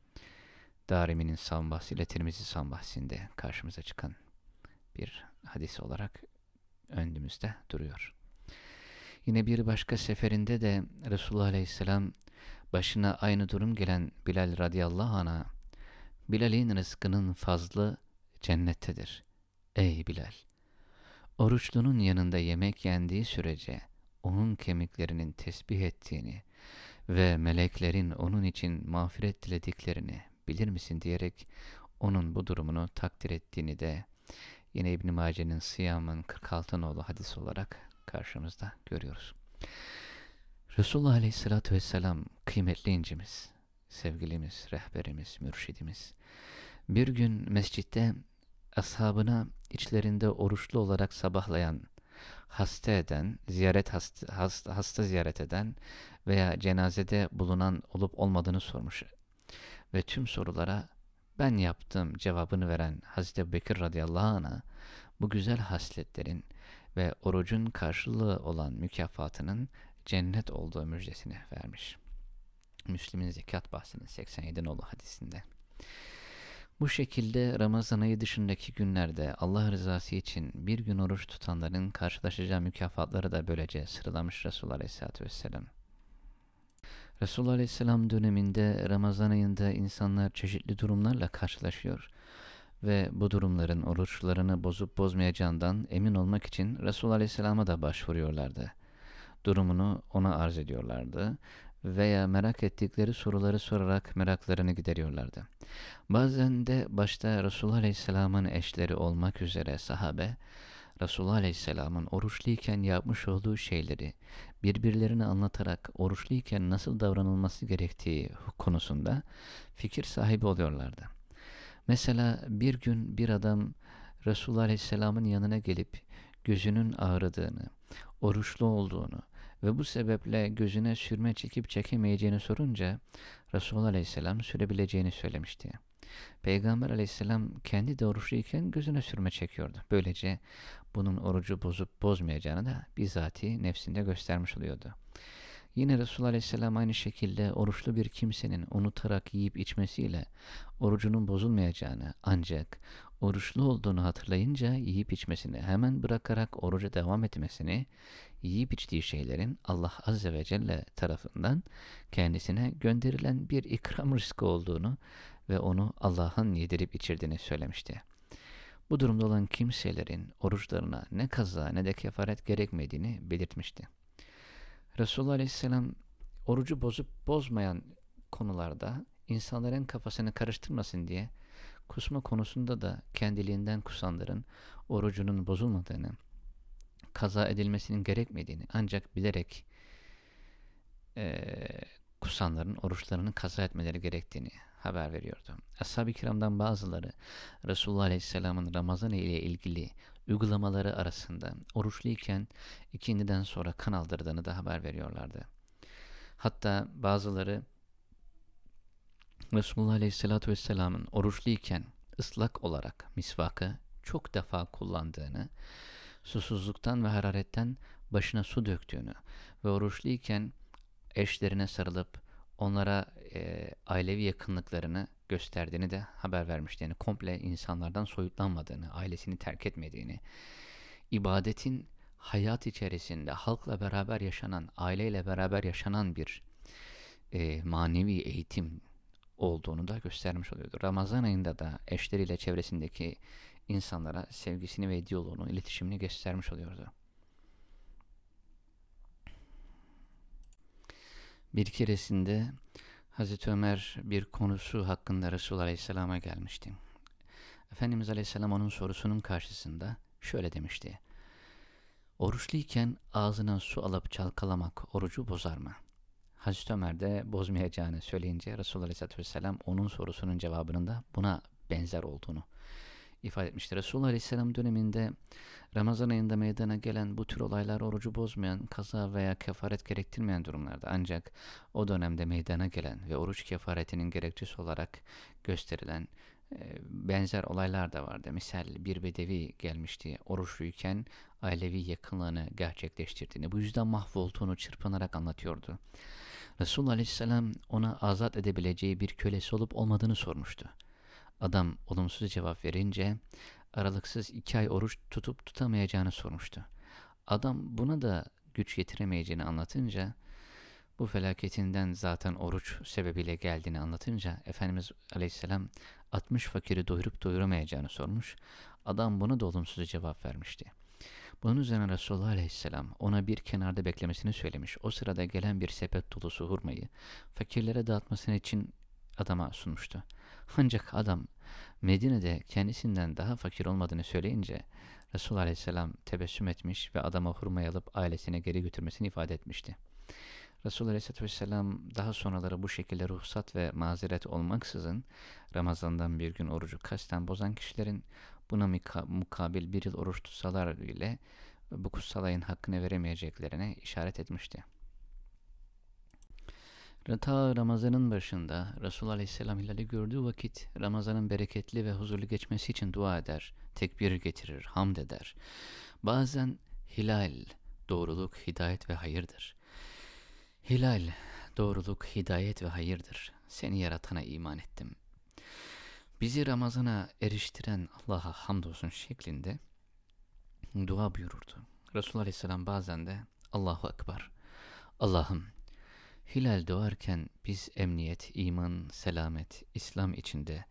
Darimi'nin Savmbahsi ile Tirmizi Savmbahsi'nde karşımıza çıkan bir hadis olarak önümüzde duruyor. Yine bir başka seferinde de Resulullah Aleyhisselam başına aynı durum gelen Bilal radıyallahu anh'a Bilal'in rızkının fazlı cennettedir. Ey Bilal! Oruçlunun yanında yemek yendiği sürece onun kemiklerinin tesbih ettiğini ve meleklerin onun için mağfiret dilediklerini bilir misin diyerek onun bu durumunu takdir ettiğini de yine İbn-i Mace'nin Sıyam'ın kırk altı nolu hadis olarak karşımızda görüyoruz. Resulullah Aleyhisselatü Vesselam kıymetli incimiz, sevgilimiz, rehberimiz, mürşidimiz bir gün mescitte ashabına içlerinde oruçlu olarak sabahlayan, hasta eden, ziyaret hasta, hasta, hasta ziyaret eden veya cenazede bulunan olup olmadığını sormuş. Ve tüm sorulara ben yaptım cevabını veren Hazreti Ebubekir radıyallahu anh'a bu güzel hasletlerin ve orucun karşılığı olan mükafatının cennet olduğu müjdesini vermiş. Müslim'in zekat bahsinin seksen yedi nolu hadisinde. Bu şekilde Ramazan ayı dışındaki günlerde Allah rızası için bir gün oruç tutanların karşılaşacağı mükafatları da böylece sıralamış Resulullah Aleyhisselatü Vesselam. Resulullah Aleyhisselam döneminde Ramazan ayında insanlar çeşitli durumlarla karşılaşıyor ve bu durumların oruçlarını bozup bozmayacağından emin olmak için Resulullah Aleyhisselam'a da başvuruyorlardı. Durumunu ona arz ediyorlardı veya merak ettikleri soruları sorarak meraklarını gideriyorlardı. Bazen de başta Resulullah Aleyhisselam'ın eşleri olmak üzere sahabe, Resulullah Aleyhisselam'ın oruçluyken yapmış olduğu şeyleri birbirlerine anlatarak oruçluyken nasıl davranılması gerektiği konusunda fikir sahibi oluyorlardı. Mesela bir gün bir adam Resulullah Aleyhisselam'ın yanına gelip gözünün ağrıdığını, oruçlu olduğunu ve bu sebeple gözüne sürme çekip çekemeyeceğini sorunca Resulullah Aleyhisselam sürebileceğini söylemişti. Peygamber Aleyhisselam kendi de oruçluyken gözüne sürme çekiyordu. Böylece bunun orucu bozup bozmayacağını da bizatihi nefsinde göstermiş oluyordu. Yine Resulullah Aleyhisselam aynı şekilde oruçlu bir kimsenin unutarak yiyip içmesiyle orucunun bozulmayacağını, ancak oruçlu olduğunu hatırlayınca yiyip içmesini hemen bırakarak oruca devam etmesini, yiyip içtiği şeylerin Allah Azze ve Celle tarafından kendisine gönderilen bir ikram rızkı olduğunu ve onu Allah'ın yedirip içirdiğini söylemişti. Bu durumda olan kimselerin oruçlarına ne kaza ne de kefaret gerekmediğini belirtmişti. Resulullah Aleyhisselam orucu bozup bozmayan konularda insanların kafasını karıştırmasın diye kusma konusunda da kendiliğinden kusanların orucunun bozulmadığını, kaza edilmesinin gerekmediğini ancak bilerek eee, kusanların oruçlarını kaza etmeleri gerektiğini haber veriyordu. Ashab-ı kiramdan bazıları Resulullah Aleyhisselam'ın Ramazan ile ilgili uygulamaları arasında oruçluyken ikindiden sonra kan aldırdığını da haber veriyorlardı. Hatta bazıları Resulullah Aleyhisselatü Vesselam'ın oruçluyken ıslak olarak misvakı çok defa kullandığını, susuzluktan ve hararetten başına su döktüğünü ve oruçluyken eşlerine sarılıp onlara e, ailevi yakınlıklarını gösterdiğini de haber vermişti. Yani komple insanlardan soyutlanmadığını, ailesini terk etmediğini, ibadetin hayat içerisinde halkla beraber yaşanan, aileyle beraber yaşanan bir e, manevi eğitim olduğunu da göstermiş oluyordu. Ramazan ayında da eşleriyle çevresindeki insanlara sevgisini ve diyaloğunu, iletişimini göstermiş oluyordu. Bir keresinde Hazreti Ömer bir konusu hakkında Resulullah Aleyhisselam'a gelmişti. Efendimiz Aleyhisselam onun sorusunun karşısında şöyle demişti. Oruçluyken ağzına su alıp çalkalamak orucu bozar mı? Hazreti Ömer de bozmayacağını söyleyince Resulullah Aleyhisselatü Vesselam onun sorusunun cevabının da buna benzer olduğunu ifade etmiştir. Resulullah Aleyhisselam döneminde Ramazan ayında meydana gelen bu tür olaylar orucu bozmayan, kaza veya kefaret gerektirmeyen durumlardı. Ancak o dönemde meydana gelen ve oruç kefaretinin gerekçesi olarak gösterilen e, benzer olaylar da vardı. Misal bir bedevi gelmişti, oruçluyken ailevi yakınlığını gerçekleştirdiğini, bu yüzden mahvolduğunu çırpınarak anlatıyordu. Resulullah Aleyhisselam ona azat edebileceği bir kölesi olup olmadığını sormuştu. Adam olumsuz cevap verince aralıksız iki ay oruç tutup tutamayacağını sormuştu. Adam buna da güç yetiremeyeceğini anlatınca, bu felaketinden zaten oruç sebebiyle geldiğini anlatınca Efendimiz Aleyhisselam altmış fakiri doyurup doyuramayacağını sormuş. Adam buna da olumsuz cevap vermişti. Bunun üzerine Resulullah Aleyhisselam ona bir kenarda beklemesini söylemiş. O sırada gelen bir sepet dolusu hurmayı fakirlere dağıtmasını için adama sunmuştu. Ancak adam Medine'de kendisinden daha fakir olmadığını söyleyince Resulullah Aleyhisselam tebessüm etmiş ve adama hurmayı alıp ailesine geri götürmesini ifade etmişti. Resulullah Aleyhisselatü Vesselam daha sonraları bu şekilde ruhsat ve mazeret olmaksızın Ramazan'dan bir gün orucu kasten bozan kişilerin buna mukabil bir yıl oruç tutsalar bile bu kutsal ayın hakkını veremeyeceklerine işaret etmişti. Ta Ramazan'ın başında Resulullah Aleyhisselam hilali gördüğü vakit Ramazan'ın bereketli ve huzurlu geçmesi için dua eder, tekbir getirir, hamd eder. Bazen hilal, doğruluk, hidayet ve hayırdır. Hilal, doğruluk, hidayet ve hayırdır. Seni yaratana iman ettim. Bizi Ramazan'a eriştiren Allah'a hamdolsun şeklinde dua buyururdu. Resulullah Aleyhisselam bazen de Allahu Ekber, Allah'ım Hilal doğarken biz emniyet, iman, selamet, İslam içinde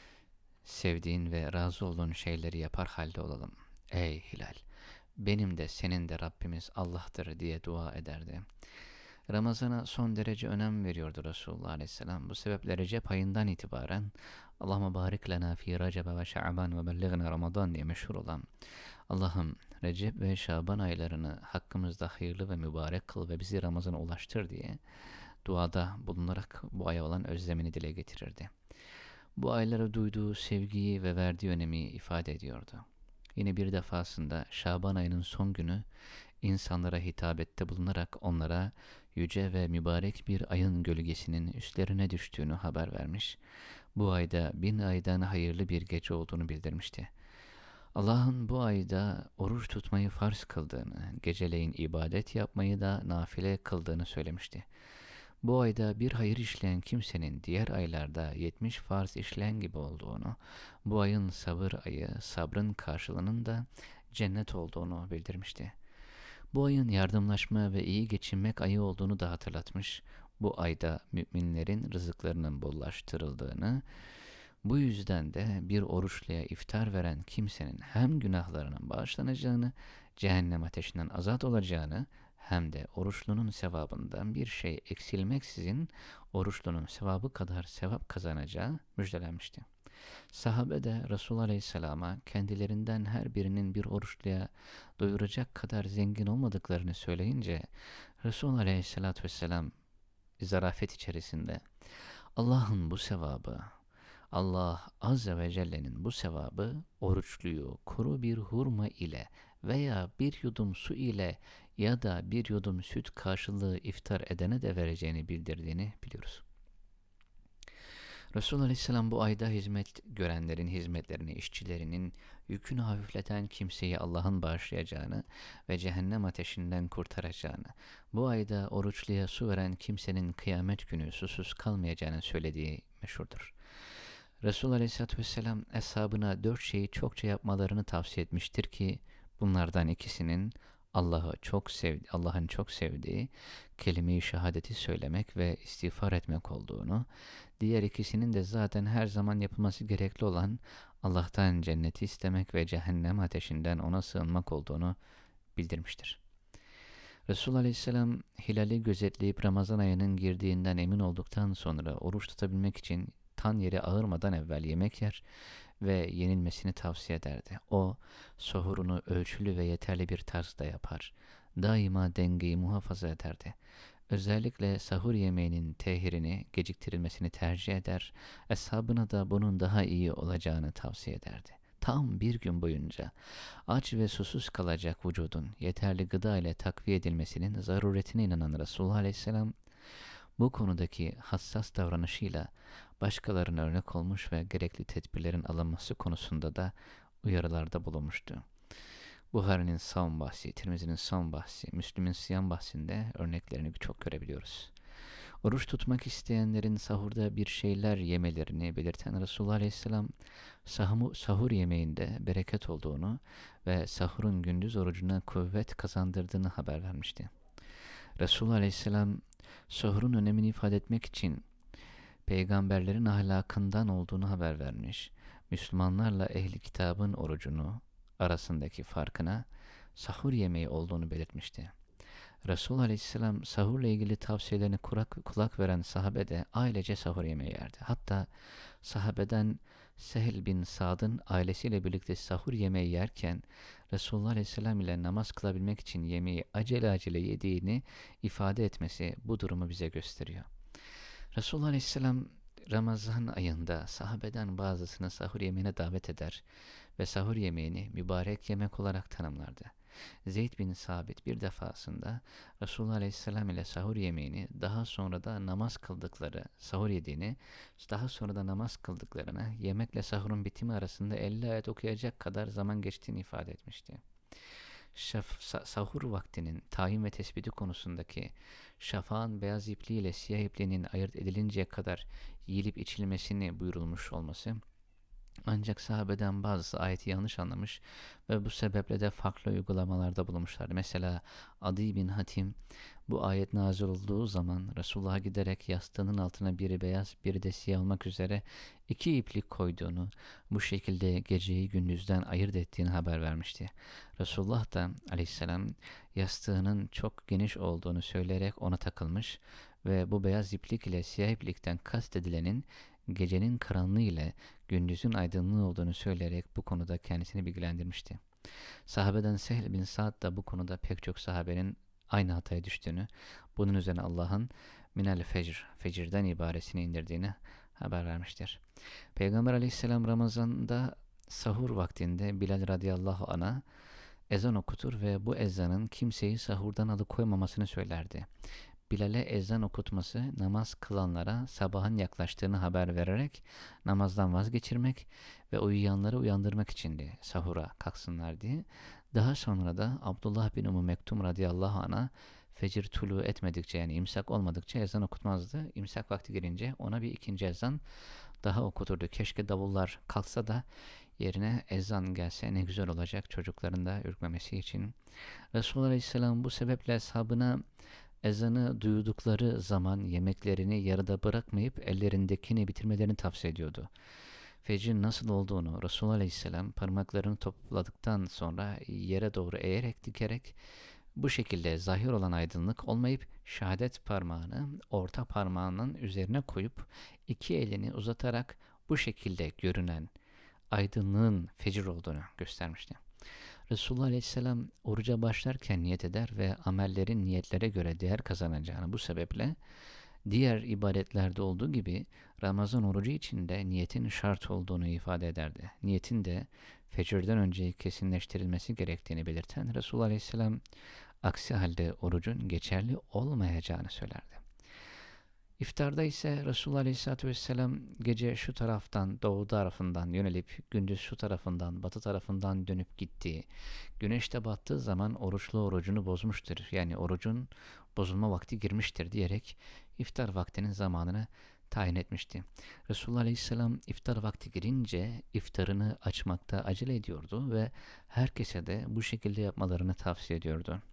sevdiğin ve razı olduğun şeyleri yapar halde olalım. Ey Hilal! Benim de senin de Rabbimiz Allah'tır diye dua ederdi. Ramazana son derece önem veriyordu Resulullah Aleyhisselam. Bu sebeple Recep ayından itibaren Allahümme barik lena fi Recebe ve Şaban ve bellighna Ramazan diye meşhur olan Allah'ım Recep ve Şaban aylarını hakkımızda hayırlı ve mübarek kıl ve bizi Ramazan'a ulaştır diye duada bulunarak bu aya olan özlemini dile getirirdi. Bu aylara duyduğu sevgiyi ve verdiği önemi ifade ediyordu. Yine bir defasında Şaban ayının son günü insanlara hitabette bulunarak onlara yüce ve mübarek bir ayın gölgesinin üstlerine düştüğünü haber vermiş, bu ayda bin aydan hayırlı bir gece olduğunu bildirmişti. Allah'ın bu ayda oruç tutmayı farz kıldığını, geceleyin ibadet yapmayı da nafile kıldığını söylemişti. Bu ayda bir hayır işleyen kimsenin diğer aylarda yetmiş farz işleyen gibi olduğunu, bu ayın sabır ayı, sabrın karşılığının da cennet olduğunu bildirmişti. Bu ayın yardımlaşma ve iyi geçinmek ayı olduğunu da hatırlatmış, bu ayda müminlerin rızıklarının bollaştırıldığını, bu yüzden de bir oruçluya iftar veren kimsenin hem günahlarının bağışlanacağını, cehennem ateşinden azat olacağını, hem de oruçlunun sevabından bir şey eksilmeksizin oruçlunun sevabı kadar sevap kazanacağı müjdelenmişti. Sahabe de Resulullah Aleyhisselam'a kendilerinden her birinin bir oruçluya doyuracak kadar zengin olmadıklarını söyleyince Resulullah Aleyhisselatü Vesselam zarafet içerisinde Allah'ın bu sevabı, Allah Azze ve Celle'nin bu sevabı oruçluyu kuru bir hurma ile veya bir yudum su ile ya da bir yudum süt karşılığı iftar edene de vereceğini bildirdiğini biliyoruz. Resulullah Aleyhisselam bu ayda hizmet görenlerin hizmetlerini, işçilerinin yükünü hafifleten kimseyi Allah'ın bağışlayacağını ve cehennem ateşinden kurtaracağını, bu ayda oruçluya su veren kimsenin kıyamet günü susuz kalmayacağını söylediği meşhurdur. Resulullah Aleyhisselatü Vesselam eshabına dört şeyi çokça yapmalarını tavsiye etmiştir ki bunlardan ikisinin Allah'ı çok sevdi, Allah'ın çok sevdiği kelime-i şehadeti söylemek ve istiğfar etmek olduğunu, diğer ikisinin de zaten her zaman yapılması gerekli olan Allah'tan cenneti istemek ve cehennem ateşinden ona sığınmak olduğunu bildirmiştir. Resulullah Aleyhisselam hilali gözetleyip Ramazan ayının girdiğinden emin olduktan sonra oruç tutabilmek için tan yeri ağırmadan evvel yemek yer ve yenilmesini tavsiye ederdi. O, sahurunu ölçülü ve yeterli bir tarzda yapar. Daima dengeyi muhafaza ederdi. Özellikle sahur yemeğinin tehirini, geciktirilmesini tercih eder, eshabına da bunun daha iyi olacağını tavsiye ederdi. Tam bir gün boyunca aç ve susuz kalacak vücudun yeterli gıda ile takviye edilmesinin zaruretine inanan Resulullah Aleyhisselam, bu konudaki hassas davranışıyla başkalarına örnek olmuş ve gerekli tedbirlerin alınması konusunda da uyarılarda bulunmuştu. Buhari'nin savun bahsi, Tirmizi'nin savun bahsi, Müslim'in siyam bahsinde örneklerini çok görebiliyoruz. Oruç tutmak isteyenlerin sahurda bir şeyler yemelerini belirten Resulullah Aleyhisselam, sahmu, sahur yemeğinde bereket olduğunu ve sahurun gündüz orucuna kuvvet kazandırdığını haber vermişti. Resulullah Aleyhisselam, sahurun önemini ifade etmek için peygamberlerin ahlakından olduğunu haber vermiş, Müslümanlarla ehli kitabın orucunu arasındaki farkına sahur yemeği olduğunu belirtmişti. Resulullah Aleyhisselam sahurla ilgili tavsiyelerine kulak, kulak veren sahabe de ailece sahur yemeği yerdi. Hatta sahabeden Sehl bin Sa'd'ın ailesiyle birlikte sahur yemeği yerken Resulullah Aleyhisselam ile namaz kılabilmek için yemeği acele acele yediğini ifade etmesi bu durumu bize gösteriyor. Resulullah Aleyhisselam Ramazan ayında sahabeden bazısını sahur yemeğine davet eder ve sahur yemeğini mübarek yemek olarak tanımlardı. Zeyd bin Sabit bir defasında Resulullah Aleyhisselam ile sahur yemeğini daha sonra da namaz kıldıkları, sahur yediğini, daha sonra da namaz kıldıklarına yemekle sahurun bitimi arasında elli ayet okuyacak kadar zaman geçtiğini ifade etmişti. Şaf, sahur vaktinin tayin ve tespiti konusundaki şafağın beyaz ipliği ile siyah ipliğinin ayırt edilinceye kadar yiyilip içilmesini buyurulmuş olması Ancak sahabeden bazısı ayeti yanlış anlamış ve bu sebeple de farklı uygulamalarda bulunmuşlardı. Mesela Adi bin Hatim bu ayet nazil olduğu zaman Resulullah'a giderek yastığının altına biri beyaz biri de siyah olmak üzere iki iplik koyduğunu, bu şekilde geceyi gündüzden ayırt ettiğini haber vermişti. Resulullah da aleyhisselam yastığının çok geniş olduğunu söyleyerek ona takılmış ve bu beyaz iplik ile siyah iplikten kastedilenin gecenin karanlığı ile gündüzün aydınlığı olduğunu söyleyerek bu konuda kendisini bilgilendirmişti. Sahabeden Sehl bin Sa'd da bu konuda pek çok sahabenin aynı hataya düştüğünü, bunun üzerine Allah'ın minel fecr, fecirden ibaresini indirdiğini haber vermiştir. Peygamber aleyhisselam Ramazan'da sahur vaktinde Bilal radıyallahu anh'a ezan okutur ve bu ezanın kimseyi sahurdan alıkoymamasını söylerdi. Bilal'e ezan okutması namaz kılanlara sabahın yaklaştığını haber vererek namazdan vazgeçirmek ve uyuyanları uyandırmak içindi sahura kalksınlar diye. Daha sonra da Abdullah bin Umu Mektum radıyallahu anh'a fecir tulu etmedikçe yani imsak olmadıkça ezan okutmazdı. İmsak vakti gelince ona bir ikinci ezan daha okuturdu. Keşke davullar kalksa da yerine ezan gelse ne güzel olacak çocukların da ürkmemesi için. Resulullah aleyhisselam bu sebeple ashabına ezanı duydukları zaman yemeklerini yarıda bırakmayıp ellerindekini bitirmelerini tavsiye ediyordu. Fecrin nasıl olduğunu Resulullah Aleyhisselam parmaklarını topladıktan sonra yere doğru eğerek dikerek bu şekilde zahir olan aydınlık olmayıp şehadet parmağını orta parmağının üzerine koyup iki elini uzatarak bu şekilde görünen aydınlığın fecir olduğunu göstermişti. Resulullah Aleyhisselam oruca başlarken niyet eder ve amellerin niyetlere göre değer kazanacağını bu sebeple diğer ibadetlerde olduğu gibi Ramazan orucu için de niyetin şart olduğunu ifade ederdi. Niyetin de fecirden önce kesinleştirilmesi gerektiğini belirten Resulullah Aleyhisselam aksi halde orucun geçerli olmayacağını söylerdi. İftarda ise Resulullah Aleyhisselatü Vesselam gece şu taraftan doğu tarafından yönelip gündüz şu tarafından batı tarafından dönüp gittiği, güneş de battığı zaman oruçlu orucunu bozmuştur. Yani orucun bozulma vakti girmiştir diyerek iftar vaktinin zamanını tayin etmişti. Resulullah Aleyhisselam iftar vakti girince iftarını açmakta acele ediyordu ve herkese de bu şekilde yapmalarını tavsiye ediyordu.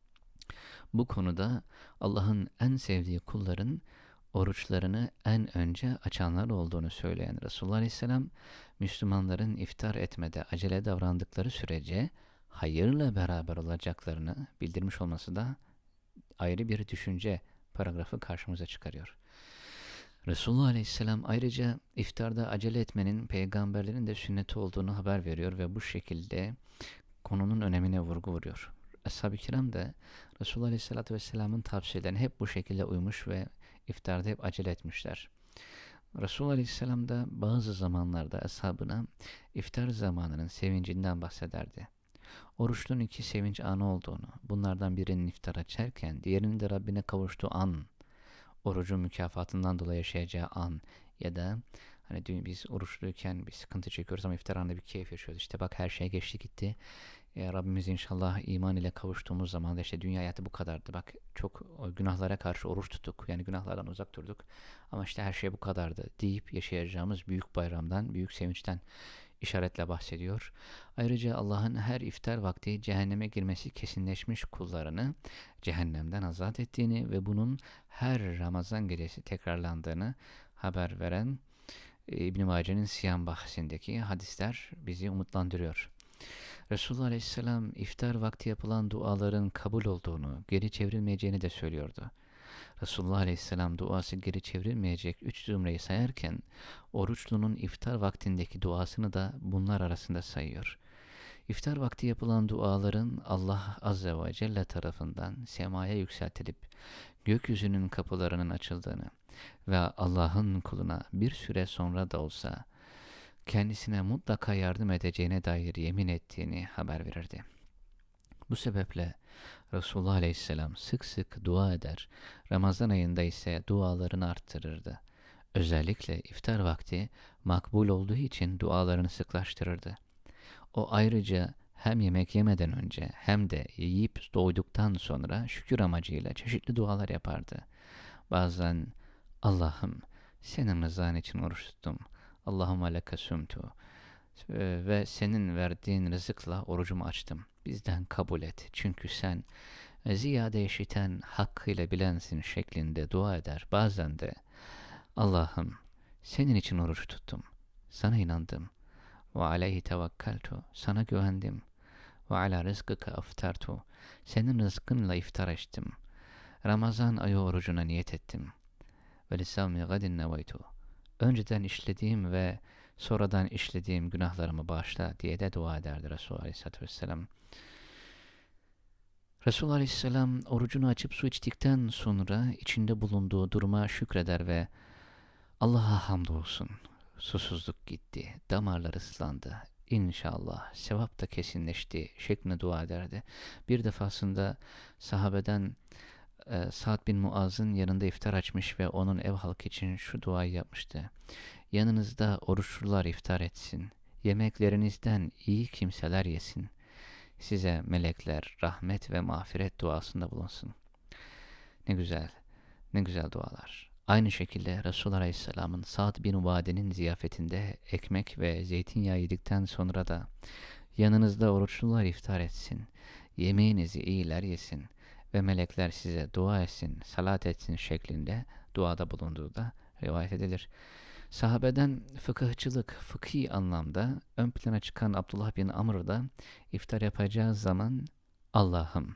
Bu konuda Allah'ın en sevdiği kulların oruçlarını en önce açanlar olduğunu söyleyen Resulullah Aleyhisselam, Müslümanların iftar etmede acele davrandıkları sürece hayırla beraber olacaklarını bildirmiş olması da ayrı bir düşünce paragrafı karşımıza çıkarıyor. Resulullah Aleyhisselam ayrıca iftarda acele etmenin peygamberlerin de sünneti olduğunu haber veriyor ve bu şekilde konunun önemine vurgu vuruyor. Ashab-ı kiram da Resulullah Aleyhisselatü Vesselam'ın tavsiyelerine hep bu şekilde uymuş ve iftarda hep acele etmişler. Resulullah Aleyhisselam da bazı zamanlarda ashabına iftar zamanının sevincinden bahsederdi. Oruçluğun iki sevinç anı olduğunu, bunlardan birinin iftar açarken diğerinin de Rabbine kavuştuğu an, orucun mükafatından dolayı yaşayacağı an ya da hani biz oruçluyken bir sıkıntı çekiyoruz ama iftar anında bir keyif yaşıyoruz. İşte bak her şey geçti gitti. Ya Rabbimiz inşallah iman ile kavuştuğumuz zaman da işte dünya hayatı bu kadardı. Bak çok günahlara karşı oruç tuttuk. Yani günahlardan uzak durduk. Ama işte her şey bu kadardı deyip yaşayacağımız büyük bayramdan, büyük sevinçten işaretle bahsediyor. Ayrıca Allah'ın her iftar vakti cehenneme girmesi kesinleşmiş kullarını cehennemden azat ettiğini ve bunun her Ramazan gecesi tekrarlandığını haber veren İbn-i Mace'nin Siyam bahsindeki hadisler bizi umutlandırıyor. Resulullah Aleyhisselam iftar vakti yapılan duaların kabul olduğunu, geri çevrilmeyeceğini de söylüyordu. Resulullah Aleyhisselam duası geri çevrilmeyecek üç zümreyi sayarken, oruçlunun iftar vaktindeki duasını da bunlar arasında sayıyor. İftar vakti yapılan duaların Allah Azze ve Celle tarafından semaya yükseltilip, gökyüzünün kapılarının açıldığını ve Allah'ın kuluna bir süre sonra da olsa, kendisine mutlaka yardım edeceğine dair yemin ettiğini haber verirdi. Bu sebeple Resulullah Aleyhisselam sık sık dua eder, Ramazan ayında ise dualarını arttırırdı. Özellikle iftar vakti makbul olduğu için dualarını sıklaştırırdı. O ayrıca hem yemek yemeden önce hem de yiyip doyduktan sonra şükür amacıyla çeşitli dualar yapardı. Bazen Allah'ım senin rızan için oruç tuttum. Allahümme leke sumtu Ee, ve senin verdiğin rızıkla orucumu açtım. Bizden kabul et. Çünkü sen ziyade işiten, hakkıyla bilensin şeklinde dua eder. Bazen de Allah'ım senin için oruç tuttum. Sana inandım. Ve aleyhi tevekkeltu. Sana güvendim. Ve ala rızkıka aftartu. Senin rızkınla iftar açtım. Ramazan ayı orucuna niyet ettim. Ve lisavmi gadin nevaytu. Önceden işlediğim ve sonradan işlediğim günahlarımı bağışla diye de dua ederdi Resulullah Aleyhisselatü Vesselam. Resulullah Aleyhisselam orucunu açıp su içtikten sonra içinde bulunduğu duruma şükreder ve Allah'a hamdolsun. Susuzluk gitti, damarlar ıslandı. İnşallah sevap da kesinleşti şeklinde dua ederdi. Bir defasında sahabeden e, Sa'd bin Muaz'ın yanında iftar açmış ve onun ev halkı için şu duayı yapmıştı. Yanınızda oruçlular iftar etsin. Yemeklerinizden iyi kimseler yesin. Size melekler rahmet ve mağfiret duasında bulunsun. Ne güzel, ne güzel dualar. Aynı şekilde Resulullah Aleyhisselam'ın Sa'd bin Ubade'nin ziyafetinde ekmek ve zeytinyağı yedikten sonra da yanınızda oruçlular iftar etsin. Yemeğinizi iyiler yesin ve melekler size dua etsin, salat etsin şeklinde duada bulunduğu da rivayet edilir. Sahabeden fıkıhçılık, fıkhi anlamda ön plana çıkan Abdullah bin Amr da iftar yapacağı zaman Allah'ım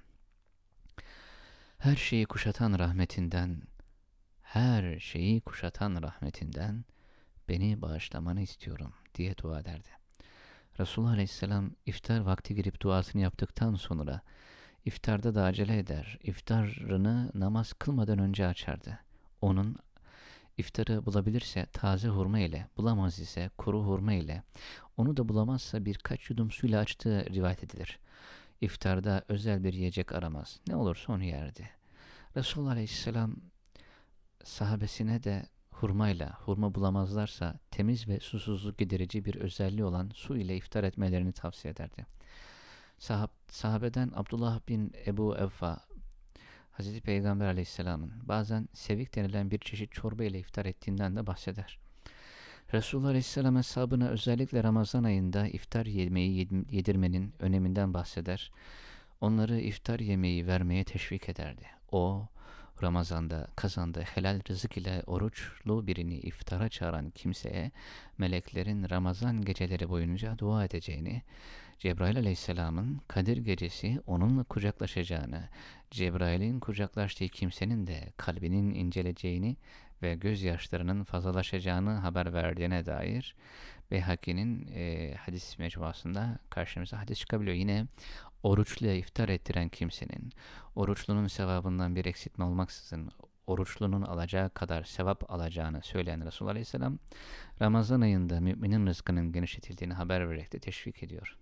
her şeyi kuşatan rahmetinden, her şeyi kuşatan rahmetinden beni bağışlamanı istiyorum diye dua ederdi. Resulullah Aleyhisselam iftar vakti girip duasını yaptıktan sonra iftarda da acele eder. İftarını namaz kılmadan önce açardı. Onun İftarı bulabilirse taze hurma ile, bulamaz ise kuru hurma ile, onu da bulamazsa birkaç yudum suyla açtığı rivayet edilir. İftarda özel bir yiyecek aramaz. Ne olursa onu yerdi. Resulullah Aleyhisselam sahabesine de hurmayla, hurma bulamazlarsa temiz ve susuzluk giderici bir özelliği olan su ile iftar etmelerini tavsiye ederdi. Sahab, sahabeden Abdullah bin Ebu Evfa, Hazreti Peygamber Aleyhisselam'ın bazen sevik denilen bir çeşit çorba ile iftar ettiğinden de bahseder. Resulullah Aleyhisselam hesabına özellikle Ramazan ayında iftar yemeği yedirmenin öneminden bahseder. Onları iftar yemeği vermeye teşvik ederdi. O, Ramazan'da kazandığı helal rızık ile oruçlu birini iftara çağıran kimseye meleklerin Ramazan geceleri boyunca dua edeceğini, Cebrail Aleyhisselam'ın Kadir gecesi onunla kucaklaşacağını, Cebrail'in kucaklaştığı kimsenin de kalbinin inceleceğini ve gözyaşlarının fazlalaşacağını haber verdiğine dair Beyhaki'nin e, hadis mecmuasında karşımıza hadis çıkabiliyor. Yine oruçluya iftar ettiren kimsenin, oruçlunun sevabından bir eksiltme olmaksızın oruçlunun alacağı kadar sevap alacağını söyleyen Resulullah Aleyhisselam, Ramazan ayında müminin rızkının genişletildiğini haber vererek de teşvik ediyor.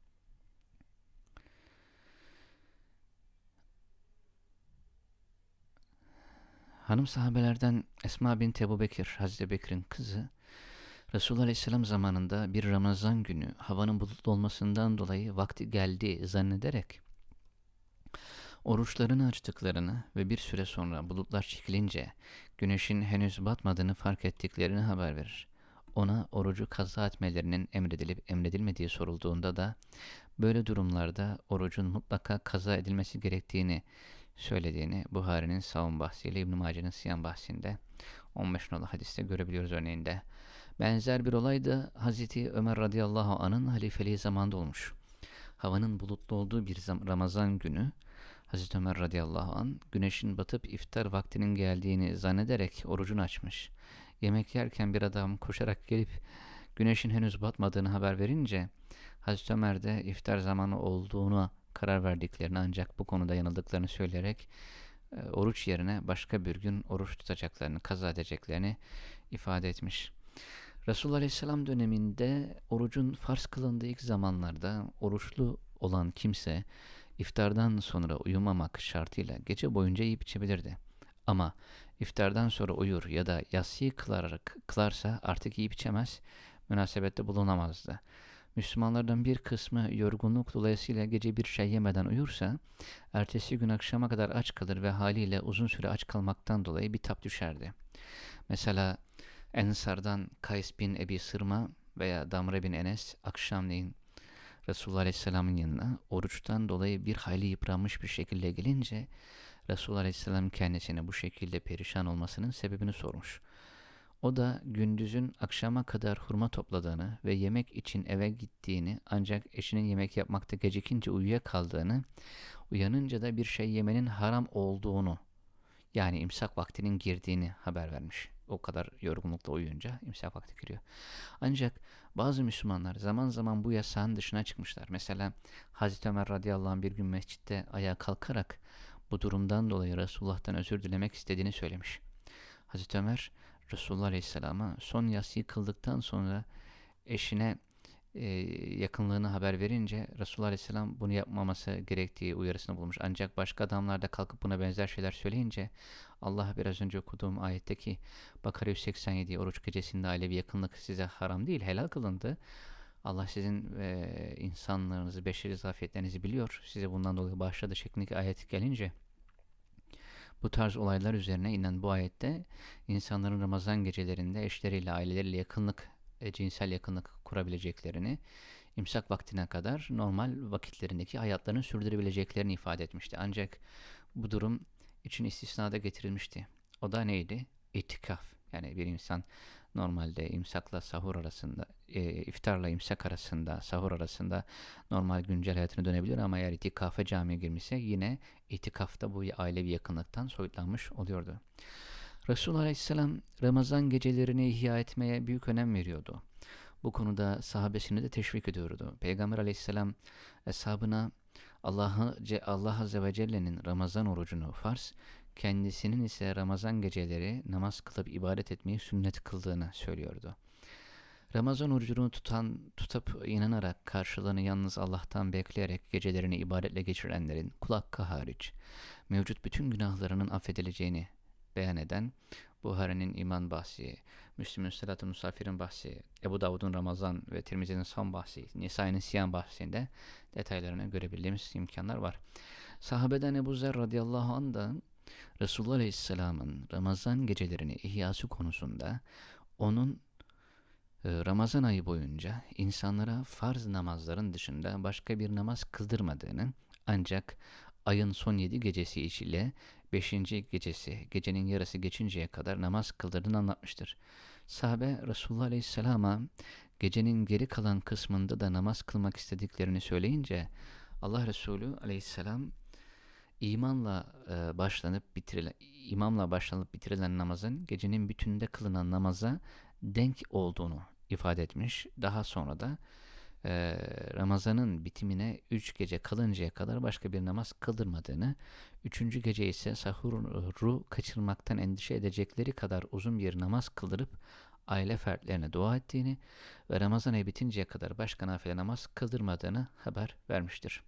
Hanım sahabelerden Esma bint Ebu Bekir, Hazreti Bekir'in kızı, Resulullah Aleyhisselam zamanında bir Ramazan günü havanın bulutlu olmasından dolayı vakti geldi zannederek oruçlarını açtıklarını ve bir süre sonra bulutlar çekilince güneşin henüz batmadığını fark ettiklerini haber verir. Ona orucu kaza etmelerinin emredilip emredilmediği sorulduğunda da böyle durumlarda orucun mutlaka kaza edilmesi gerektiğini söylediğini Buhari'nin savun bahsiyle İbn-i Mace'nin Siyan bahsinde on beş nolu hadiste görebiliyoruz örneğinde. Benzer bir olay da Hazreti Ömer radıyallahu anh'ın halifeliği zamanında olmuş. Havanın bulutlu olduğu bir Ramazan günü Hazreti Ömer radıyallahu anh güneşin batıp iftar vaktinin geldiğini zannederek orucunu açmış. Yemek yerken bir adam koşarak gelip güneşin henüz batmadığını haber verince Hazreti Ömer de iftar zamanı olduğunu karar verdiklerini ancak bu konuda yanıldıklarını söyleyerek e, oruç yerine başka bir gün oruç tutacaklarını, kaza edeceklerini ifade etmiş. Resulullah Aleyhisselam döneminde orucun farz kılındığı ilk zamanlarda oruçlu olan kimse iftardan sonra uyumamak şartıyla gece boyunca yiyip içebilirdi. Ama iftardan sonra uyur ya da yatsıyı kılarak kılarsa artık yiyip içemez, münasebette bulunamazdı. Müslümanlardan bir kısmı yorgunluk dolayısıyla gece bir şey yemeden uyursa, ertesi gün akşama kadar aç kalır ve haliyle uzun süre aç kalmaktan dolayı bitap düşerdi. Mesela Ensar'dan Kays bin Ebi Sırma veya Damre bin Enes akşamleyin Resulullah Aleyhisselam'ın yanına oruçtan dolayı bir hayli yıpranmış bir şekilde gelince Resulullah Aleyhisselam kendisine bu şekilde perişan olmasının sebebini sormuş. O da gündüzün akşama kadar hurma topladığını ve yemek için eve gittiğini, ancak eşinin yemek yapmakta gecikince uyuyakaldığını, uyanınca da bir şey yemenin haram olduğunu, yani imsak vaktinin girdiğini haber vermiş. O kadar yorgunlukla uyuyunca imsak vakti giriyor. Ancak bazı Müslümanlar zaman zaman bu yasağın dışına çıkmışlar. Mesela Hazreti Ömer radıyallahu anh bir gün mescitte ayağa kalkarak bu durumdan dolayı Resulullah'tan özür dilemek istediğini söylemiş. Hazreti Ömer Resulullah Aleyhisselam'a son yasıyı kıldıktan sonra eşine e, yakınlığını haber verince Resulullah Aleyhisselam bunu yapmaması gerektiği uyarısını bulmuş. Ancak başka adamlar da kalkıp buna benzer şeyler söyleyince Allah biraz önce okuduğum ayetteki Bakara yüz seksen yedi oruç gecesinde ailevi yakınlık size haram değil helal kılındı. Allah sizin e, insanlarınızı, beşeri zafiyetlerinizi biliyor. Size bundan dolayı bağışladı şeklindeki ayet gelince bu tarz olaylar üzerine inen bu ayette insanların Ramazan gecelerinde eşleriyle, aileleriyle yakınlık, e, cinsel yakınlık kurabileceklerini, imsak vaktine kadar normal vakitlerindeki hayatlarını sürdürebileceklerini ifade etmişti. Ancak bu durum için istisnada getirilmişti. O da neydi? İtikaf. Yani bir insan normalde imsakla sahur arasında, e, iftarla imsak arasında, sahur arasında normal güncel hayatına dönebilir ama eğer itikafa camiye girmişse yine itikafta bu ailevi yakınlıktan soyutlanmış oluyordu. Resulullah Aleyhisselam Ramazan gecelerini ihya etmeye büyük önem veriyordu. Bu konuda sahabesini de teşvik ediyordu. Peygamber Aleyhisselam eshabına Allah, Allah Azze ve Celle'nin Ramazan orucunu farz, kendisinin ise Ramazan geceleri namaz kılıp ibadet etmeyi sünnet kıldığını söylüyordu. Ramazan orucunu tutan, tutup inanarak karşılığını yalnız Allah'tan bekleyerek gecelerini ibadetle geçirenlerin kul hakkı hariç mevcut bütün günahlarının affedileceğini beyan eden Buhari'nin iman bahsi, Müslim'in Selat-ı Musafir'in bahsi, Ebu Davud'un Ramazan ve Tirmizi'nin son bahsi, Nisai'nin Siyam bahsinde detaylarını görebildiğimiz imkanlar var. Sahabeden Ebu Zer radıyallahu anh da Resulullah Aleyhisselam'ın Ramazan gecelerini ihyası konusunda onun Ramazan ayı boyunca insanlara farz namazların dışında başka bir namaz kıldırmadığını, ancak ayın son yedi gecesi ile beşinci gecesi, gecenin yarısı geçinceye kadar namaz kıldırdığını anlatmıştır. Sahabe Resulullah Aleyhisselam'a gecenin geri kalan kısmında da namaz kılmak istediklerini söyleyince Allah Resulü Aleyhisselam imanla e, başlanıp bitirilen, imamla başlanıp bitirilen namazın gecenin bütününde kılınan namaza denk olduğunu ifade etmiş. Daha sonra da e, Ramazan'ın bitimine üç gece kalıncaya kadar başka bir namaz kıldırmadığını, üçüncü gece ise sahuru kaçırmaktan endişe edecekleri kadar uzun bir namaz kıldırıp aile fertlerine dua ettiğini ve Ramazan ayı bitinceye kadar başka nafile namaz kıldırmadığını haber vermiştir.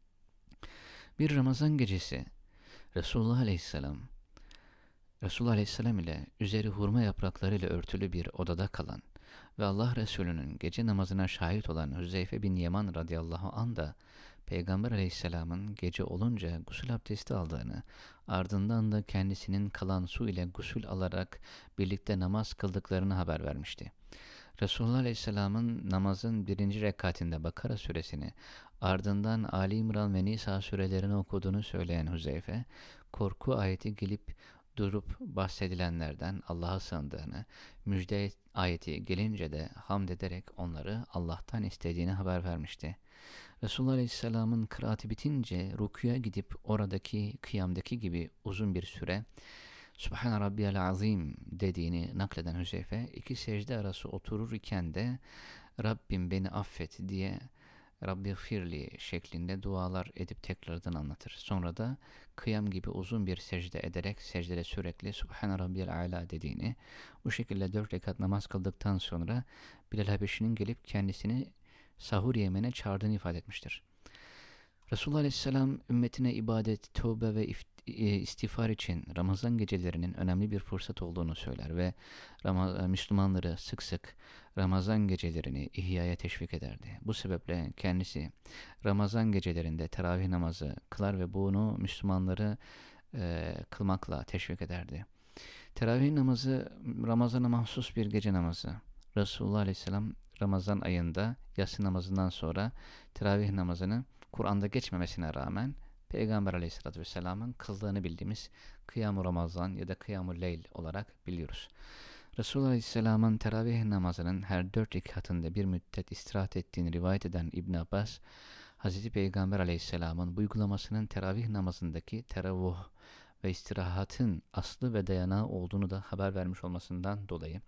Bir Ramazan gecesi Resulullah Aleyhisselam Resulullah Aleyhisselam ile üzeri hurma yapraklarıyla örtülü bir odada kalan ve Allah Resulü'nün gece namazına şahit olan Hüzeyfe bin Yaman radıyallahu anh da Peygamber Aleyhisselam'ın gece olunca gusül abdesti aldığını, ardından da kendisinin kalan su ile gusül alarak birlikte namaz kıldıklarını haber vermişti. Resulullah Aleyhisselam'ın namazın birinci rekatinde Bakara suresini, ardından Ali İmran ve Nisa surelerini okuduğunu söyleyen Hüzeyfe, korku ayeti gelip durup bahsedilenlerden Allah'a sığındığını, müjde ayeti gelince de hamd ederek onları Allah'tan istediğini haber vermişti. Resulullah Aleyhisselam'ın kıraati bitince rukuya gidip oradaki kıyamdaki gibi uzun bir süre Subhan Rabbiyal Azim dediğini nakleden Hüzeyfe, iki secde arası oturur iken de Rabbim beni affet diye Rabbi firli şeklinde dualar edip tekrardan anlatır. Sonra da kıyam gibi uzun bir secde ederek secdede sürekli Subhan Rabbiyal Ala dediğini, bu şekilde dört rekat namaz kıldıktan sonra Bilal Habeşi'nin gelip kendisini sahur yemene çağırdığını ifade etmiştir. Resulullah Aleyhisselam ümmetine ibadet, tövbe ve istiğfar için Ramazan gecelerinin önemli bir fırsat olduğunu söyler ve Müslümanları sık sık Ramazan gecelerini ihyaya teşvik ederdi. Bu sebeple kendisi Ramazan gecelerinde teravih namazı kılar ve bunu Müslümanları e, kılmakla teşvik ederdi. Teravih namazı Ramazan'a mahsus bir gece namazı. Resulullah Aleyhisselam Ramazan ayında yatsı namazından sonra teravih namazını Kur'an'da geçmemesine rağmen Peygamber Aleyhisselatü Vesselam'ın kıldığını bildiğimiz Kıyam-ı Ramazan ya da Kıyam-ı Leyl olarak biliyoruz. Resulullah Aleyhisselam'ın teravih namazının her dört rekatında bir müddet istirahat ettiğini rivayet eden İbn Abbas, Hazreti Peygamber Aleyhisselam'ın bu uygulamasının teravih namazındaki teravvuh ve istirahatın aslı ve dayanağı olduğunu da haber vermiş olmasından dolayı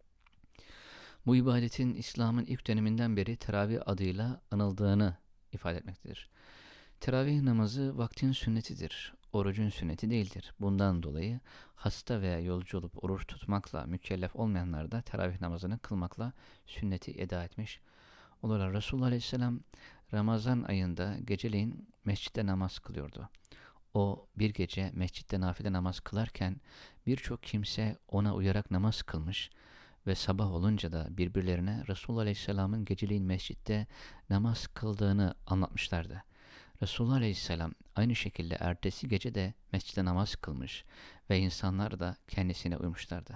bu ibadetin İslam'ın ilk döneminden beri teravih adıyla anıldığını ifade etmektedir. Teravih namazı vaktin sünnetidir, orucun sünneti değildir. Bundan dolayı hasta veya yolcu olup oruç tutmakla mükellef olmayanlar da teravih namazını kılmakla sünneti eda etmiş olurlar. Resulullah Aleyhisselam Ramazan ayında geceleyin mescitte namaz kılıyordu. O bir gece mescitte nafile namaz kılarken birçok kimse ona uyarak namaz kılmış ve sabah olunca da birbirlerine Resulullah Aleyhisselam'ın geceleyin mescitte namaz kıldığını anlatmışlardı. Resulullah Aleyhisselam aynı şekilde ertesi gece de mescitte namaz kılmış ve insanlar da kendisine uymuşlardı.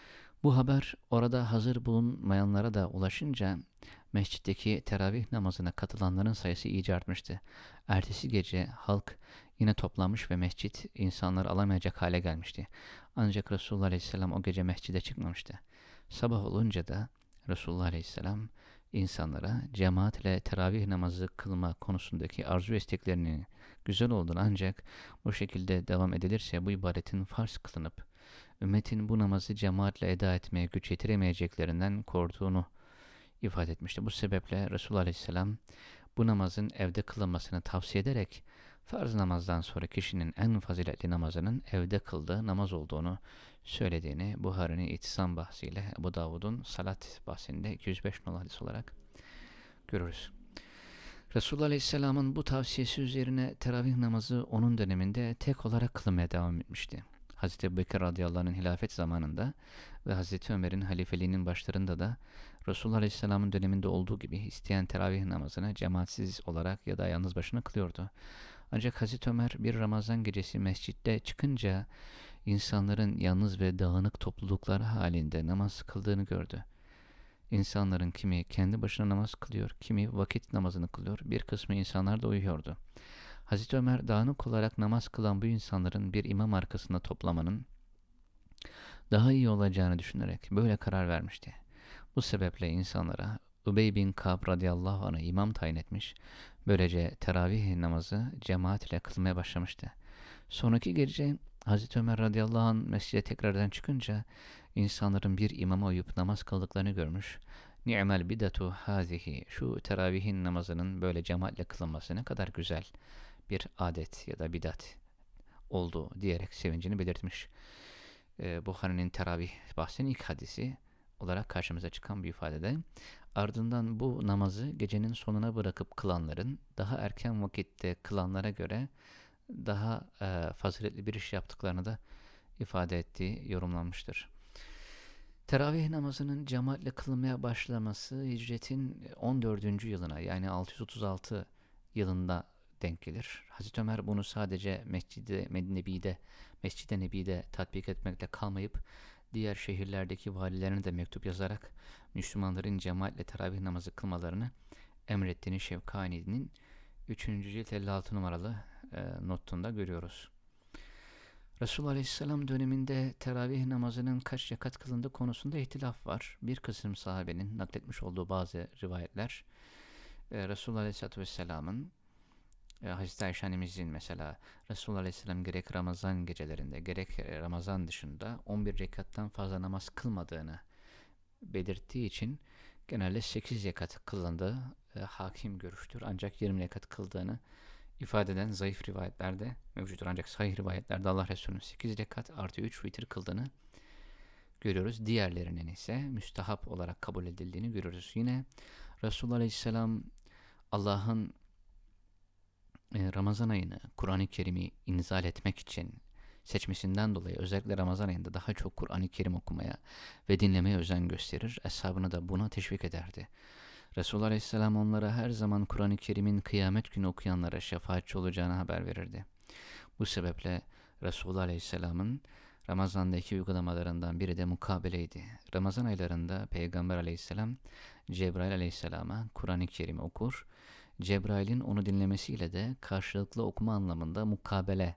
Bu haber orada hazır bulunmayanlara da ulaşınca mescitteki teravih namazına katılanların sayısı iyice artmıştı. Ertesi gece halk yine toplanmış ve mescit insanları alamayacak hale gelmişti. Ancak Resulullah Aleyhisselam o gece mescide çıkmamıştı. Sabah olunca da Resulullah Aleyhisselam insanlara cemaatle teravih namazı kılma konusundaki arzu isteklerinin güzel olduğunu, ancak bu şekilde devam edilirse bu ibadetin farz kılınıp ümmetin bu namazı cemaatle eda etmeye güç yetiremeyeceklerinden korktuğunu ifade etmişti. Bu sebeple Resulullah Aleyhisselam bu namazın evde kılınmasını tavsiye ederek farz namazdan sonra kişinin en faziletli namazının evde kıldığı namaz olduğunu söylediğini Buhari'nin İtisam bahsiyle Ebu Davud'un Salat bahsinde iki yüz beş nolu hadis olarak görürüz. Resulullah Aleyhisselam'ın bu tavsiyesi üzerine teravih namazı onun döneminde tek olarak kılınmaya devam etmişti. Hazreti Ebubekir radıyallahu anh'ın hilafet zamanında ve Hazreti Ömer'in halifeliğinin başlarında da Resulullah Aleyhisselam'ın döneminde olduğu gibi isteyen teravih namazını cemaatsiz olarak ya da yalnız başına kılıyordu. Ancak Hazreti Ömer bir Ramazan gecesi mescitte çıkınca insanların yalnız ve dağınık topluluklar halinde namaz kıldığını gördü. İnsanların kimi kendi başına namaz kılıyor, kimi vakit namazını kılıyor, bir kısmı insanlar da uyuyordu. Hazreti Ömer dağınık olarak namaz kılan bu insanların bir imam arkasında toplamanın daha iyi olacağını düşünerek böyle karar vermişti. Bu sebeple insanlara Übey bin Ka'b radıyallahu anh'ı imam tayin etmiş, böylece teravih namazı cemaat ile kılmaya başlamıştı. Sonraki gece Hazreti Ömer radıyallahu anh mescide tekrardan çıkınca insanların bir imama uyup namaz kıldıklarını görmüş. Ni'mel bidatu hazihi, şu teravihin namazının böyle cemaatle kılınması ne kadar güzel bir adet ya da bidat oldu diyerek sevincini belirtmiş. Ee, Buhari'nin teravih bahsinin ilk hadisi olarak karşımıza çıkan bir ifadede. Ardından bu namazı gecenin sonuna bırakıp kılanların daha erken vakitte kılanlara göre daha e, faziletli bir iş yaptıklarını da ifade ettiği yorumlanmıştır. Teravih namazının cemaatle kılınmaya başlaması hicretin on dördüncü yılına, yani altı yüz otuz altı yılında denk gelir. Hazreti Ömer bunu sadece Mescid-i Nebi'de, Mescid-i Nebi'de tatbik etmekle kalmayıp diğer şehirlerdeki valilerine de mektup yazarak Müslümanların cemaatle teravih namazı kılmalarını emrettiğini Şevkani'nin üçüncü cilt elli altı numaralı e, notunda görüyoruz. Resulullah Aleyhisselam döneminde teravih namazının kaç rekat kılındığı konusunda ihtilaf var. Bir kısım sahabenin nakletmiş olduğu bazı rivayetler e, Resulullah Aleyhisselatü Vesselam'ın e, Hazreti Ayşe annemizin mesela Resulullah Aleyhisselam gerek Ramazan gecelerinde gerek Ramazan dışında on bir rekattan fazla namaz kılmadığını belirttiği için genelde sekiz rekat kılındığı e, hakim görüştür. Ancak yirmi rekat kıldığını ifade eden zayıf rivayetlerde mevcuttur. Ancak sahih rivayetlerde Allah Resulü'nün sekiz rekat artı üç vitir kıldığını görüyoruz. Diğerlerinin ise müstahap olarak kabul edildiğini görüyoruz. Yine Resulullah Aleyhisselam Allah'ın e, Ramazan ayını Kur'an-ı Kerim'i inzal etmek için seçmesinden dolayı özellikle Ramazan ayında daha çok Kur'an-ı Kerim okumaya ve dinlemeye özen gösterir. Eshabını da buna teşvik ederdi. Resulullah Aleyhisselam onlara her zaman Kur'an-ı Kerim'in kıyamet günü okuyanlara şefaatçi olacağını haber verirdi. Bu sebeple Resulullah Aleyhisselam'ın Ramazan'daki uygulamalarından biri de mukabeleydi. Ramazan aylarında Peygamber aleyhisselam Cebrail aleyhisselama Kur'an-ı Kerim okur. Cebrail'in onu dinlemesiyle de karşılıklı okuma anlamında mukabele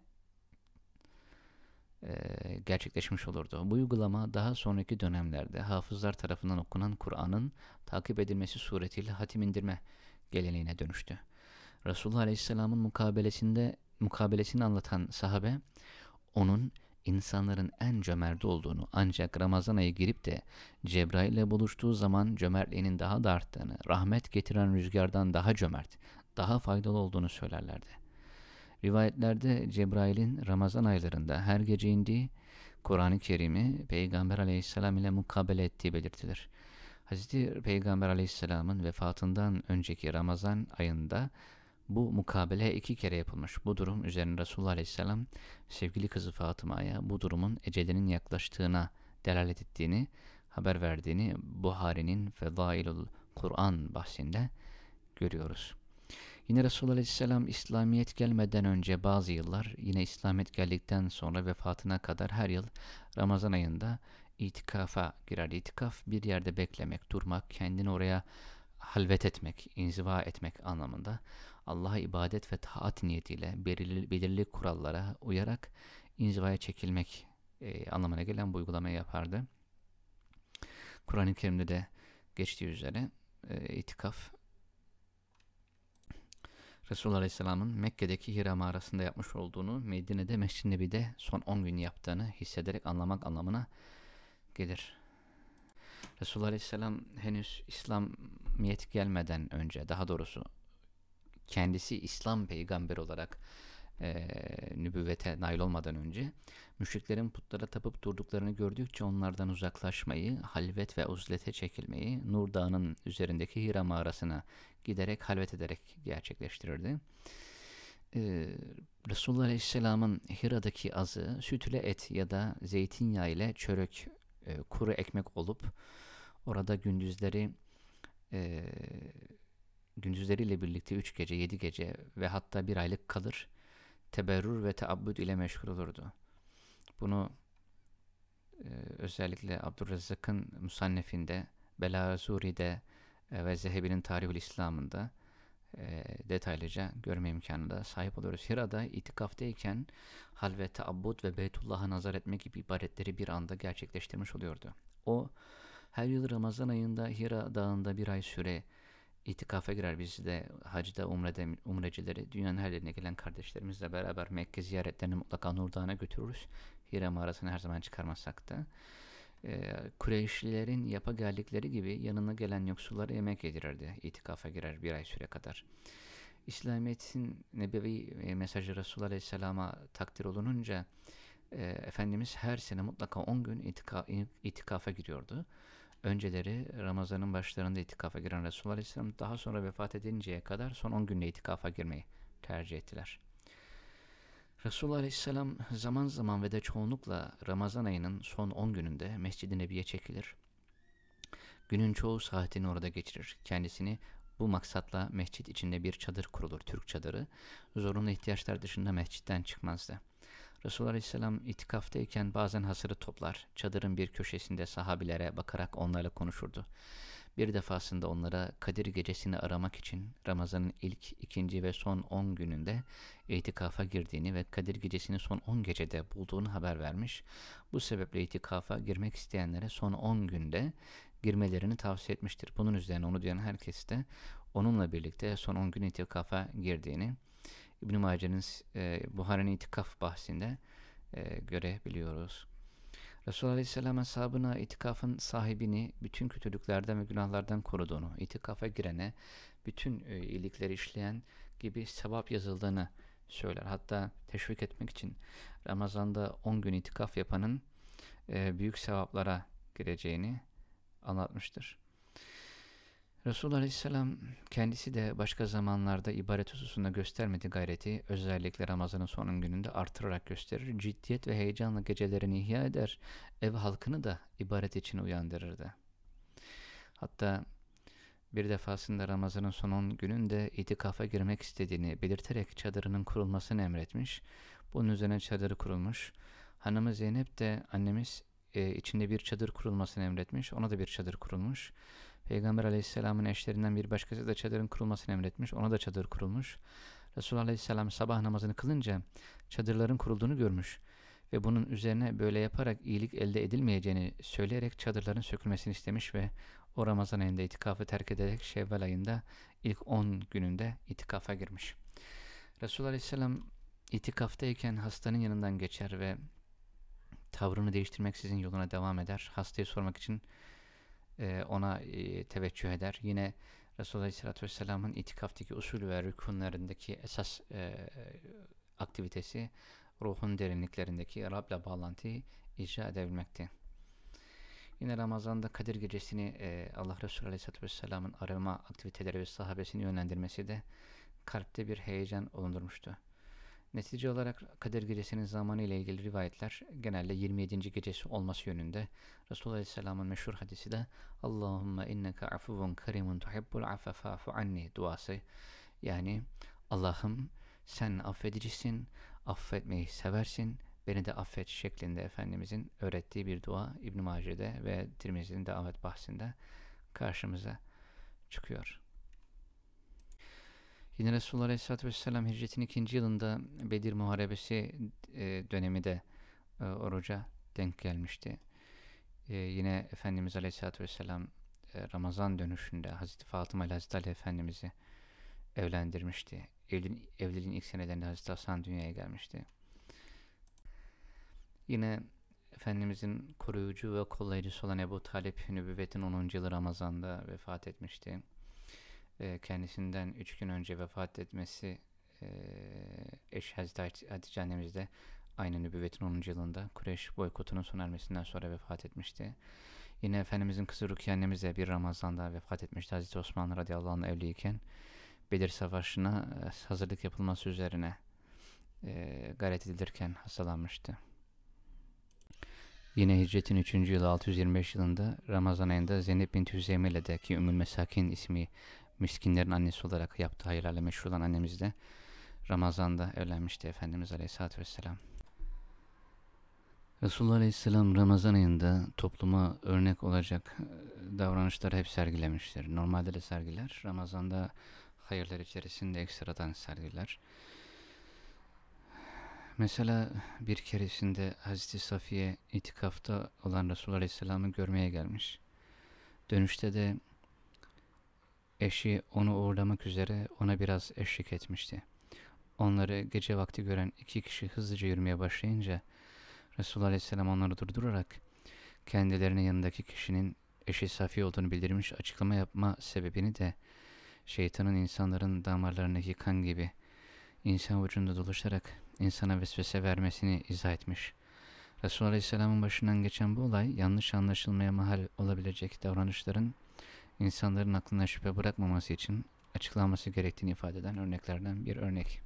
e, gerçekleşmiş olurdu. Bu uygulama daha sonraki dönemlerde hafızlar tarafından okunan Kur'an'ın takip edilmesi suretiyle hatim indirme geleneğine dönüştü. Resulullah Aleyhisselam'ın mukabelesinde mukabelesini anlatan sahabe, onun insanların en cömerti olduğunu, ancak Ramazan ayı girip de Cebrail ile buluştuğu zaman cömertliğinin daha da arttığını, rahmet getiren rüzgardan daha cömert, daha faydalı olduğunu söylerlerdi. Rivayetlerde Cebrail'in Ramazan aylarında her gece indiği Kur'an-ı Kerim'i Peygamber aleyhisselam ile mukabele ettiği belirtilir. Hazreti Peygamber aleyhisselamın vefatından önceki Ramazan ayında bu mukabele iki kere yapılmış. Bu durum üzerine Resulullah aleyhisselam sevgili kızı Fatıma'ya bu durumun ecelinin yaklaştığına delalet ettiğini haber verdiğini Buhari'nin Fedailul Kur'an bahsinde görüyoruz. Yine Resulullah Aleyhisselam İslamiyet gelmeden önce bazı yıllar, yine İslamiyet geldikten sonra vefatına kadar her yıl Ramazan ayında itikafa girer. İtikaf bir yerde beklemek, durmak, kendini oraya halvet etmek, inziva etmek anlamında. Allah'a ibadet ve taat niyetiyle belirli, belirli kurallara uyarak inzivaya çekilmek e, anlamına gelen bu uygulamayı yapardı. Kur'an-ı Kerim'de de geçtiği üzere e, itikaf Resulullah Aleyhisselam'ın Mekke'deki Hira mağarasında yapmış olduğunu, Medine'de Mescid-i Nebi'de son on gün yaptığını hissederek anlamak anlamına gelir. Resulullah Aleyhisselam henüz İslamiyet gelmeden önce, daha doğrusu kendisi İslam peygamberi olarak e, nübüvvete nail olmadan önce müşriklerin putlara tapıp durduklarını gördükçe onlardan uzaklaşmayı, halvet ve uzlete çekilmeyi Nur Dağı'nın üzerindeki Hira mağarasına giderek halvet ederek gerçekleştirirdi. Ee, Resulullah Aleyhisselam'ın Hira'daki azı süt ile et ya da zeytinyağı ile çörek, e, kuru ekmek olup orada gündüzleri e, gündüzleriyle birlikte üç gece, yedi gece ve hatta bir aylık kalır, teberrür ve teabbüd ile meşgul olurdu. Bunu e, özellikle Abdurrezzak'ın Musannef'inde, Belazuri'de e, ve Zehebi'nin Tarihül İslam'ında e, detaylıca görme imkanına da sahip oluyoruz. Hira'da itikaftayken hal ve teabbud ve Beytullah'a nazar etme gibi ibadetleri bir anda gerçekleştirmiş oluyordu. O her yıl Ramazan ayında Hira Dağı'nda bir ay süre itikafa girer. Biz de hacda, umrede, umrecileri dünyanın her yerine gelen kardeşlerimizle beraber Mekke ziyaretlerini mutlaka Nur Dağı'na götürürüz. Hira mağarasını her zaman çıkarmazsak da. Ee, Kureyşlilerin yapa geldikleri gibi yanına gelen yoksullara yemek yedirirdi. İtikafa girer bir ay süre kadar. İslamiyet'in nebevi mesajı Resulullah Aleyhisselam'a takdir olununca e, Efendimiz her sene mutlaka on gün itika, itikafa giriyordu. Önceleri Ramazan'ın başlarında itikafa giren Resulullah Aleyhisselam daha sonra vefat edinceye kadar son on günde itikafa girmeyi tercih ettiler. Resulullah Aleyhisselam zaman zaman ve de çoğunlukla Ramazan ayının son on gününde Mescid-i Nebi'ye çekilir. Günün çoğu saatini orada geçirir. Kendisini bu maksatla mescit içinde bir çadır kurulur, Türk çadırı. Zorunlu ihtiyaçlar dışında mescitten çıkmazdı. Resulullah Aleyhisselam itikaftayken bazen hasırı toplar, çadırın bir köşesinde sahabilere bakarak onlarla konuşurdu. Bir defasında onlara Kadir gecesini aramak için Ramazan'ın ilk, ikinci ve son on gününde itikafa girdiğini ve Kadir gecesini son on gecede bulduğunu haber vermiş. Bu sebeple itikafa girmek isteyenlere son on günde girmelerini tavsiye etmiştir. Bunun üzerine onu duyan herkes de onunla birlikte son on gün itikafa girdiğini İbn-i Mace'nin e, Buhari'nin itikaf bahsinde e, görebiliyoruz. Resulullah Aleyhisselam ashabına itikafın sahibini bütün kötülüklerden ve günahlardan koruduğunu, itikafa girene bütün e, iyilikleri işleyen gibi sevap yazıldığını söyler. Hatta teşvik etmek için Ramazan'da on gün itikaf yapanın e, büyük sevaplara gireceğini anlatmıştır. Resulullah Aleyhisselam kendisi de başka zamanlarda ibadet hususunda göstermediği gayreti özellikle Ramazan'ın son gününde artırarak gösterir. Ciddiyet ve heyecanla gecelerini ihya eder. Ev halkını da ibadet için uyandırırdı. Hatta bir defasında Ramazan'ın son on gününde itikafa girmek istediğini belirterek çadırının kurulmasını emretmiş. Bunun üzerine çadırı kurulmuş. Hanımı Zeynep de annemiz e, içinde bir çadır kurulmasını emretmiş. Ona da bir çadır kurulmuş. Peygamber Aleyhisselam'ın eşlerinden bir başkası da çadırın kurulmasını emretmiş. Ona da çadır kurulmuş. Resulullah Aleyhisselam sabah namazını kılınca çadırların kurulduğunu görmüş. Ve bunun üzerine böyle yaparak iyilik elde edilmeyeceğini söyleyerek çadırların sökülmesini istemiş ve o Ramazan ayında itikafı terk ederek Şevval ayında ilk on gününde itikafa girmiş. Resulullah Aleyhisselam itikaftayken hastanın yanından geçer ve tavrını değiştirmeksizin yoluna devam eder. Hastayı sormak için e, ona e, teveccüh eder. Yine Resulullah Aleyhisselatü Vesselam'ın itikaftaki usul ve rükunlarındaki esas e, aktivitesi ruhun derinliklerindeki Rab'la bağlantıyı icra edebilmekte. Yine Ramazan'da Kadir Gecesi'ni e, Allah Resulü Aleyhisselatü Vesselam'ın arama aktiviteleri ve sahabesini yönlendirmesi de kalpte bir heyecan olundurmuştu. Netice olarak Kadir Gecesi'nin zamanı ile ilgili rivayetler genelde yirmi yedinci gecesi olması yönünde. Resulullah Aleyhisselam'ın meşhur hadisi de Allahümme inneke afuvun kerimun tuhibbul affe fa'fu anni duası. Yani Allah'ım sen affedicisin, affetmeyi seversin, beni de affet şeklinde Efendimizin öğrettiği bir dua İbn-i Mace'de ve Tirmizi'nin davet bahsinde karşımıza çıkıyor. Yine Resulullah Aleyhisselatü Vesselam hicretin ikinci yılında Bedir Muharebesi e, dönemi de e, oruca denk gelmişti. E, yine Efendimiz Aleyhisselatü Vesselam e, Ramazan dönüşünde Hazreti Fatıma ile Hazreti Ali Efendimiz'i evlendirmişti. Evliliğin, evliliğin ilk senelerinde Hazreti Hasan dünyaya gelmişti. Yine Efendimizin koruyucu ve kollayıcısı olan Ebu Talip nübüvvetin onuncu yılı Ramazan'da vefat etmişti. Kendisinden üç gün önce vefat etmesi eş Hazreti Hatice annemiz de aynı nübüvvetin onuncu yılında Kureyş boykotunun sona ermesinden sonra vefat etmişti. Yine Efendimizin kızı Rukiye annemiz de bir Ramazan'da vefat etmişti. Hazreti Osman radıyallahu anh evliyken Bedir Savaşı'na hazırlık yapılması üzerine gayret edilirken hastalanmıştı. Yine hicretin üçüncü yılı altı yüz yirmi beş yılında Ramazan ayında Zeynep binti Hüzeyme ile de ki Ümmül Mesakin ismi miskinlerin annesi olarak yaptığı hayırlarla meşhur olan annemiz de Ramazan'da evlenmişti Efendimiz Aleyhisselatü Vesselam. Resulullah Aleyhisselam Ramazan ayında topluma örnek olacak davranışları hep sergilemiştir. Normalde de sergiler. Ramazan'da hayırlar içerisinde ekstradan sergiler. Mesela bir keresinde Hazreti Safiye itikafta olan Resulullah Aleyhisselam'ı görmeye gelmiş. Dönüşte de eşi onu uğurlamak üzere ona biraz eşlik etmişti. Onları gece vakti gören iki kişi hızlıca yürümeye başlayınca Resulullah Aleyhisselam onları durdurarak kendilerine yanındaki kişinin eşi Safiye olduğunu bildirmiş, açıklama yapma sebebini de şeytanın insanların damarlarındaki kan gibi insan vücudunda dolaşarak insana vesvese vermesini izah etmiş. Resulullah Aleyhisselam'ın başından geçen bu olay yanlış anlaşılmaya mahal olabilecek davranışların insanların aklına şüphe bırakmaması için açıklanması gerektiğini ifade eden örneklerden bir örnek.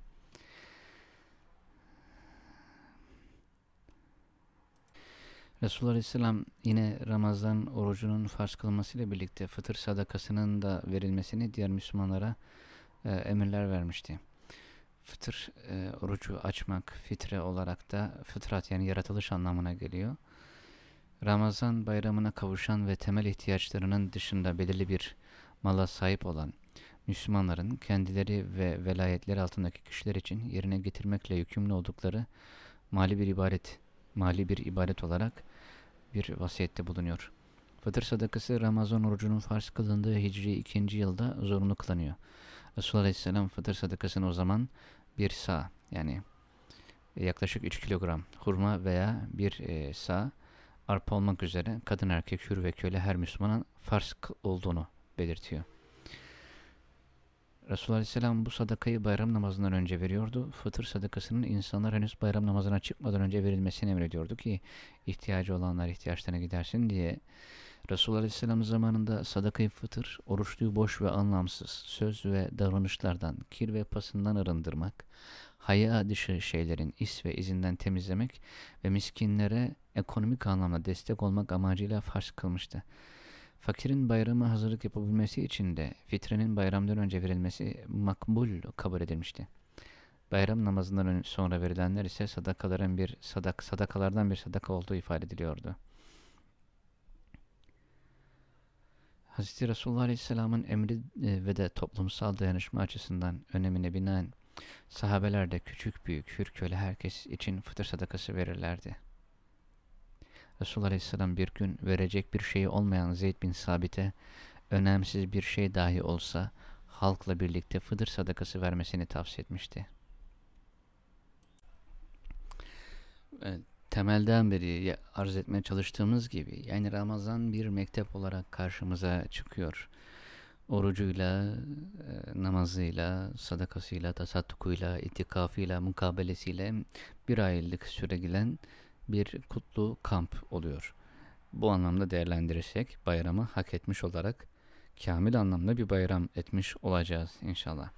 Resulullah Aleyhisselam yine Ramazan orucunun farz kılınmasıyla birlikte fıtır sadakasının da verilmesini diğer Müslümanlara e, emirler vermişti. Fıtır e, orucu açmak fitre olarak da fıtrat yani yaratılış anlamına geliyor. Ramazan bayramına kavuşan ve temel ihtiyaçlarının dışında belirli bir mala sahip olan Müslümanların kendileri ve velayetleri altındaki kişiler için yerine getirmekle yükümlü oldukları mali bir ibadet, mali bir ibadet olarak bir vasiyette bulunuyor. Fıtır sadakası Ramazan orucunun farz kılındığı Hicri ikinci yılda zorunlu kılanıyor. Resulullah Aleyhisselam fıtır sadakasını o zaman bir sağ yani yaklaşık üç kilogram hurma veya bir e, sağ arpa olmak üzere kadın erkek hür ve köle her Müslümanın farz olduğunu belirtiyor. Resulullah Aleyhisselam bu sadakayı bayram namazından önce veriyordu. Fıtır sadakasının insanlar henüz bayram namazına çıkmadan önce verilmesini emrediyordu ki ihtiyacı olanlar ihtiyaçlarına gidersin diye. Resulullah Aleyhisselam zamanında sadakayı fıtır, oruçluyu boş ve anlamsız söz ve davranışlardan, kir ve pasından arındırmak, haya dışı şeylerin is ve izinden temizlemek ve miskinlere ekonomik anlamda destek olmak amacıyla farz kılmıştı. Fakirin bayrama hazırlık yapabilmesi için de fitrenin bayramdan önce verilmesi makbul kabul edilmişti. Bayram namazından ön- sonra verilenler ise sadakaların bir sadak sadakalardan bir sadaka olduğu ifade ediliyordu. Hz. Resulullah Aleyhisselam'ın emri e, ve de toplumsal dayanışma açısından önemine binaen sahabeler de küçük büyük hür köle herkes için fıtır sadakası verirlerdi. Resulullah Aleyhisselam bir gün verecek bir şeyi olmayan Zeyd bin Sabit'e önemsiz bir şey dahi olsa halkla birlikte fıtır sadakası vermesini tavsiye etmişti. Evet, temelden beri arz etmeye çalıştığımız gibi yani Ramazan bir mektep olarak karşımıza çıkıyor. Orucuyla, e, namazıyla, sadakasıyla, tasaddukuyla, itikafıyla, mukabelesiyle bir aylık süre gelen bir kutlu kamp oluyor. Bu anlamda değerlendirirsek bayramı hak etmiş olarak kamil anlamda bir bayram etmiş olacağız inşallah.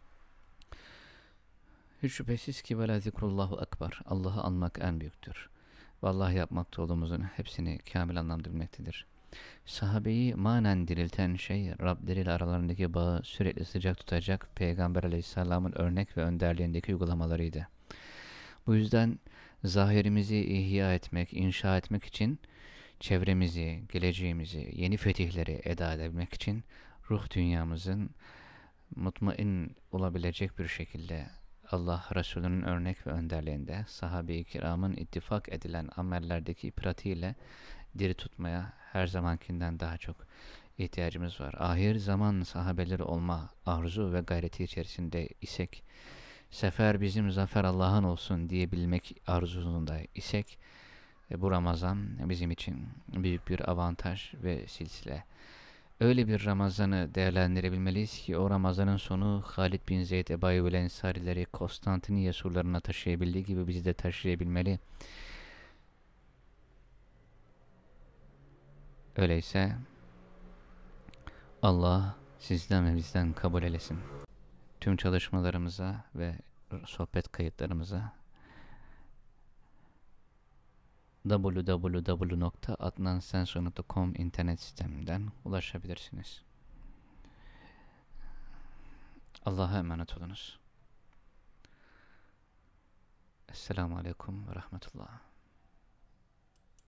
Hiç şüphesiz ki vela zikrullahu ekber. Allah'ı anmak en büyüktür. Vallahi yapmakta olduğumuzun hepsini kamil anlamda bilmektedir. Sahabeyi manen dirilten şey Rableriyle aralarındaki bağı sürekli sıcak tutacak Peygamber Aleyhisselam'ın örnek ve önderliğindeki uygulamalarıydı. Bu yüzden zahirimizi ihya etmek, inşa etmek için çevremizi, geleceğimizi, yeni fetihleri eda edebilmek için ruh dünyamızın mutmain olabilecek bir şekilde Allah Resulü'nün örnek ve önderliğinde sahabe-i kiramın ittifak edilen amellerdeki pratiğiyle diri tutmaya her zamankinden daha çok ihtiyacımız var. Ahir zaman sahabeleri olma arzu ve gayreti içerisinde isek, sefer bizim zafer Allah'ın olsun diyebilmek arzusunda isek, e, bu Ramazan bizim için büyük bir avantaj ve silsile. Öyle bir Ramazan'ı değerlendirebilmeliyiz ki o Ramazan'ın sonu Halid bin Zeyd Ebu Eyyub el-Ensarileri Konstantiniye surlarına taşıyabildiği gibi bizi de taşıyabilmeli. Öyleyse Allah sizden ve bizden kabul eylesin. Tüm çalışmalarımıza ve sohbet kayıtlarımıza double-u double-u double-u nokta adnansenso nokta com internet sisteminden ulaşabilirsiniz. Allah'a emanet olunuz. Esselamu Aleyküm ve Rahmetullah.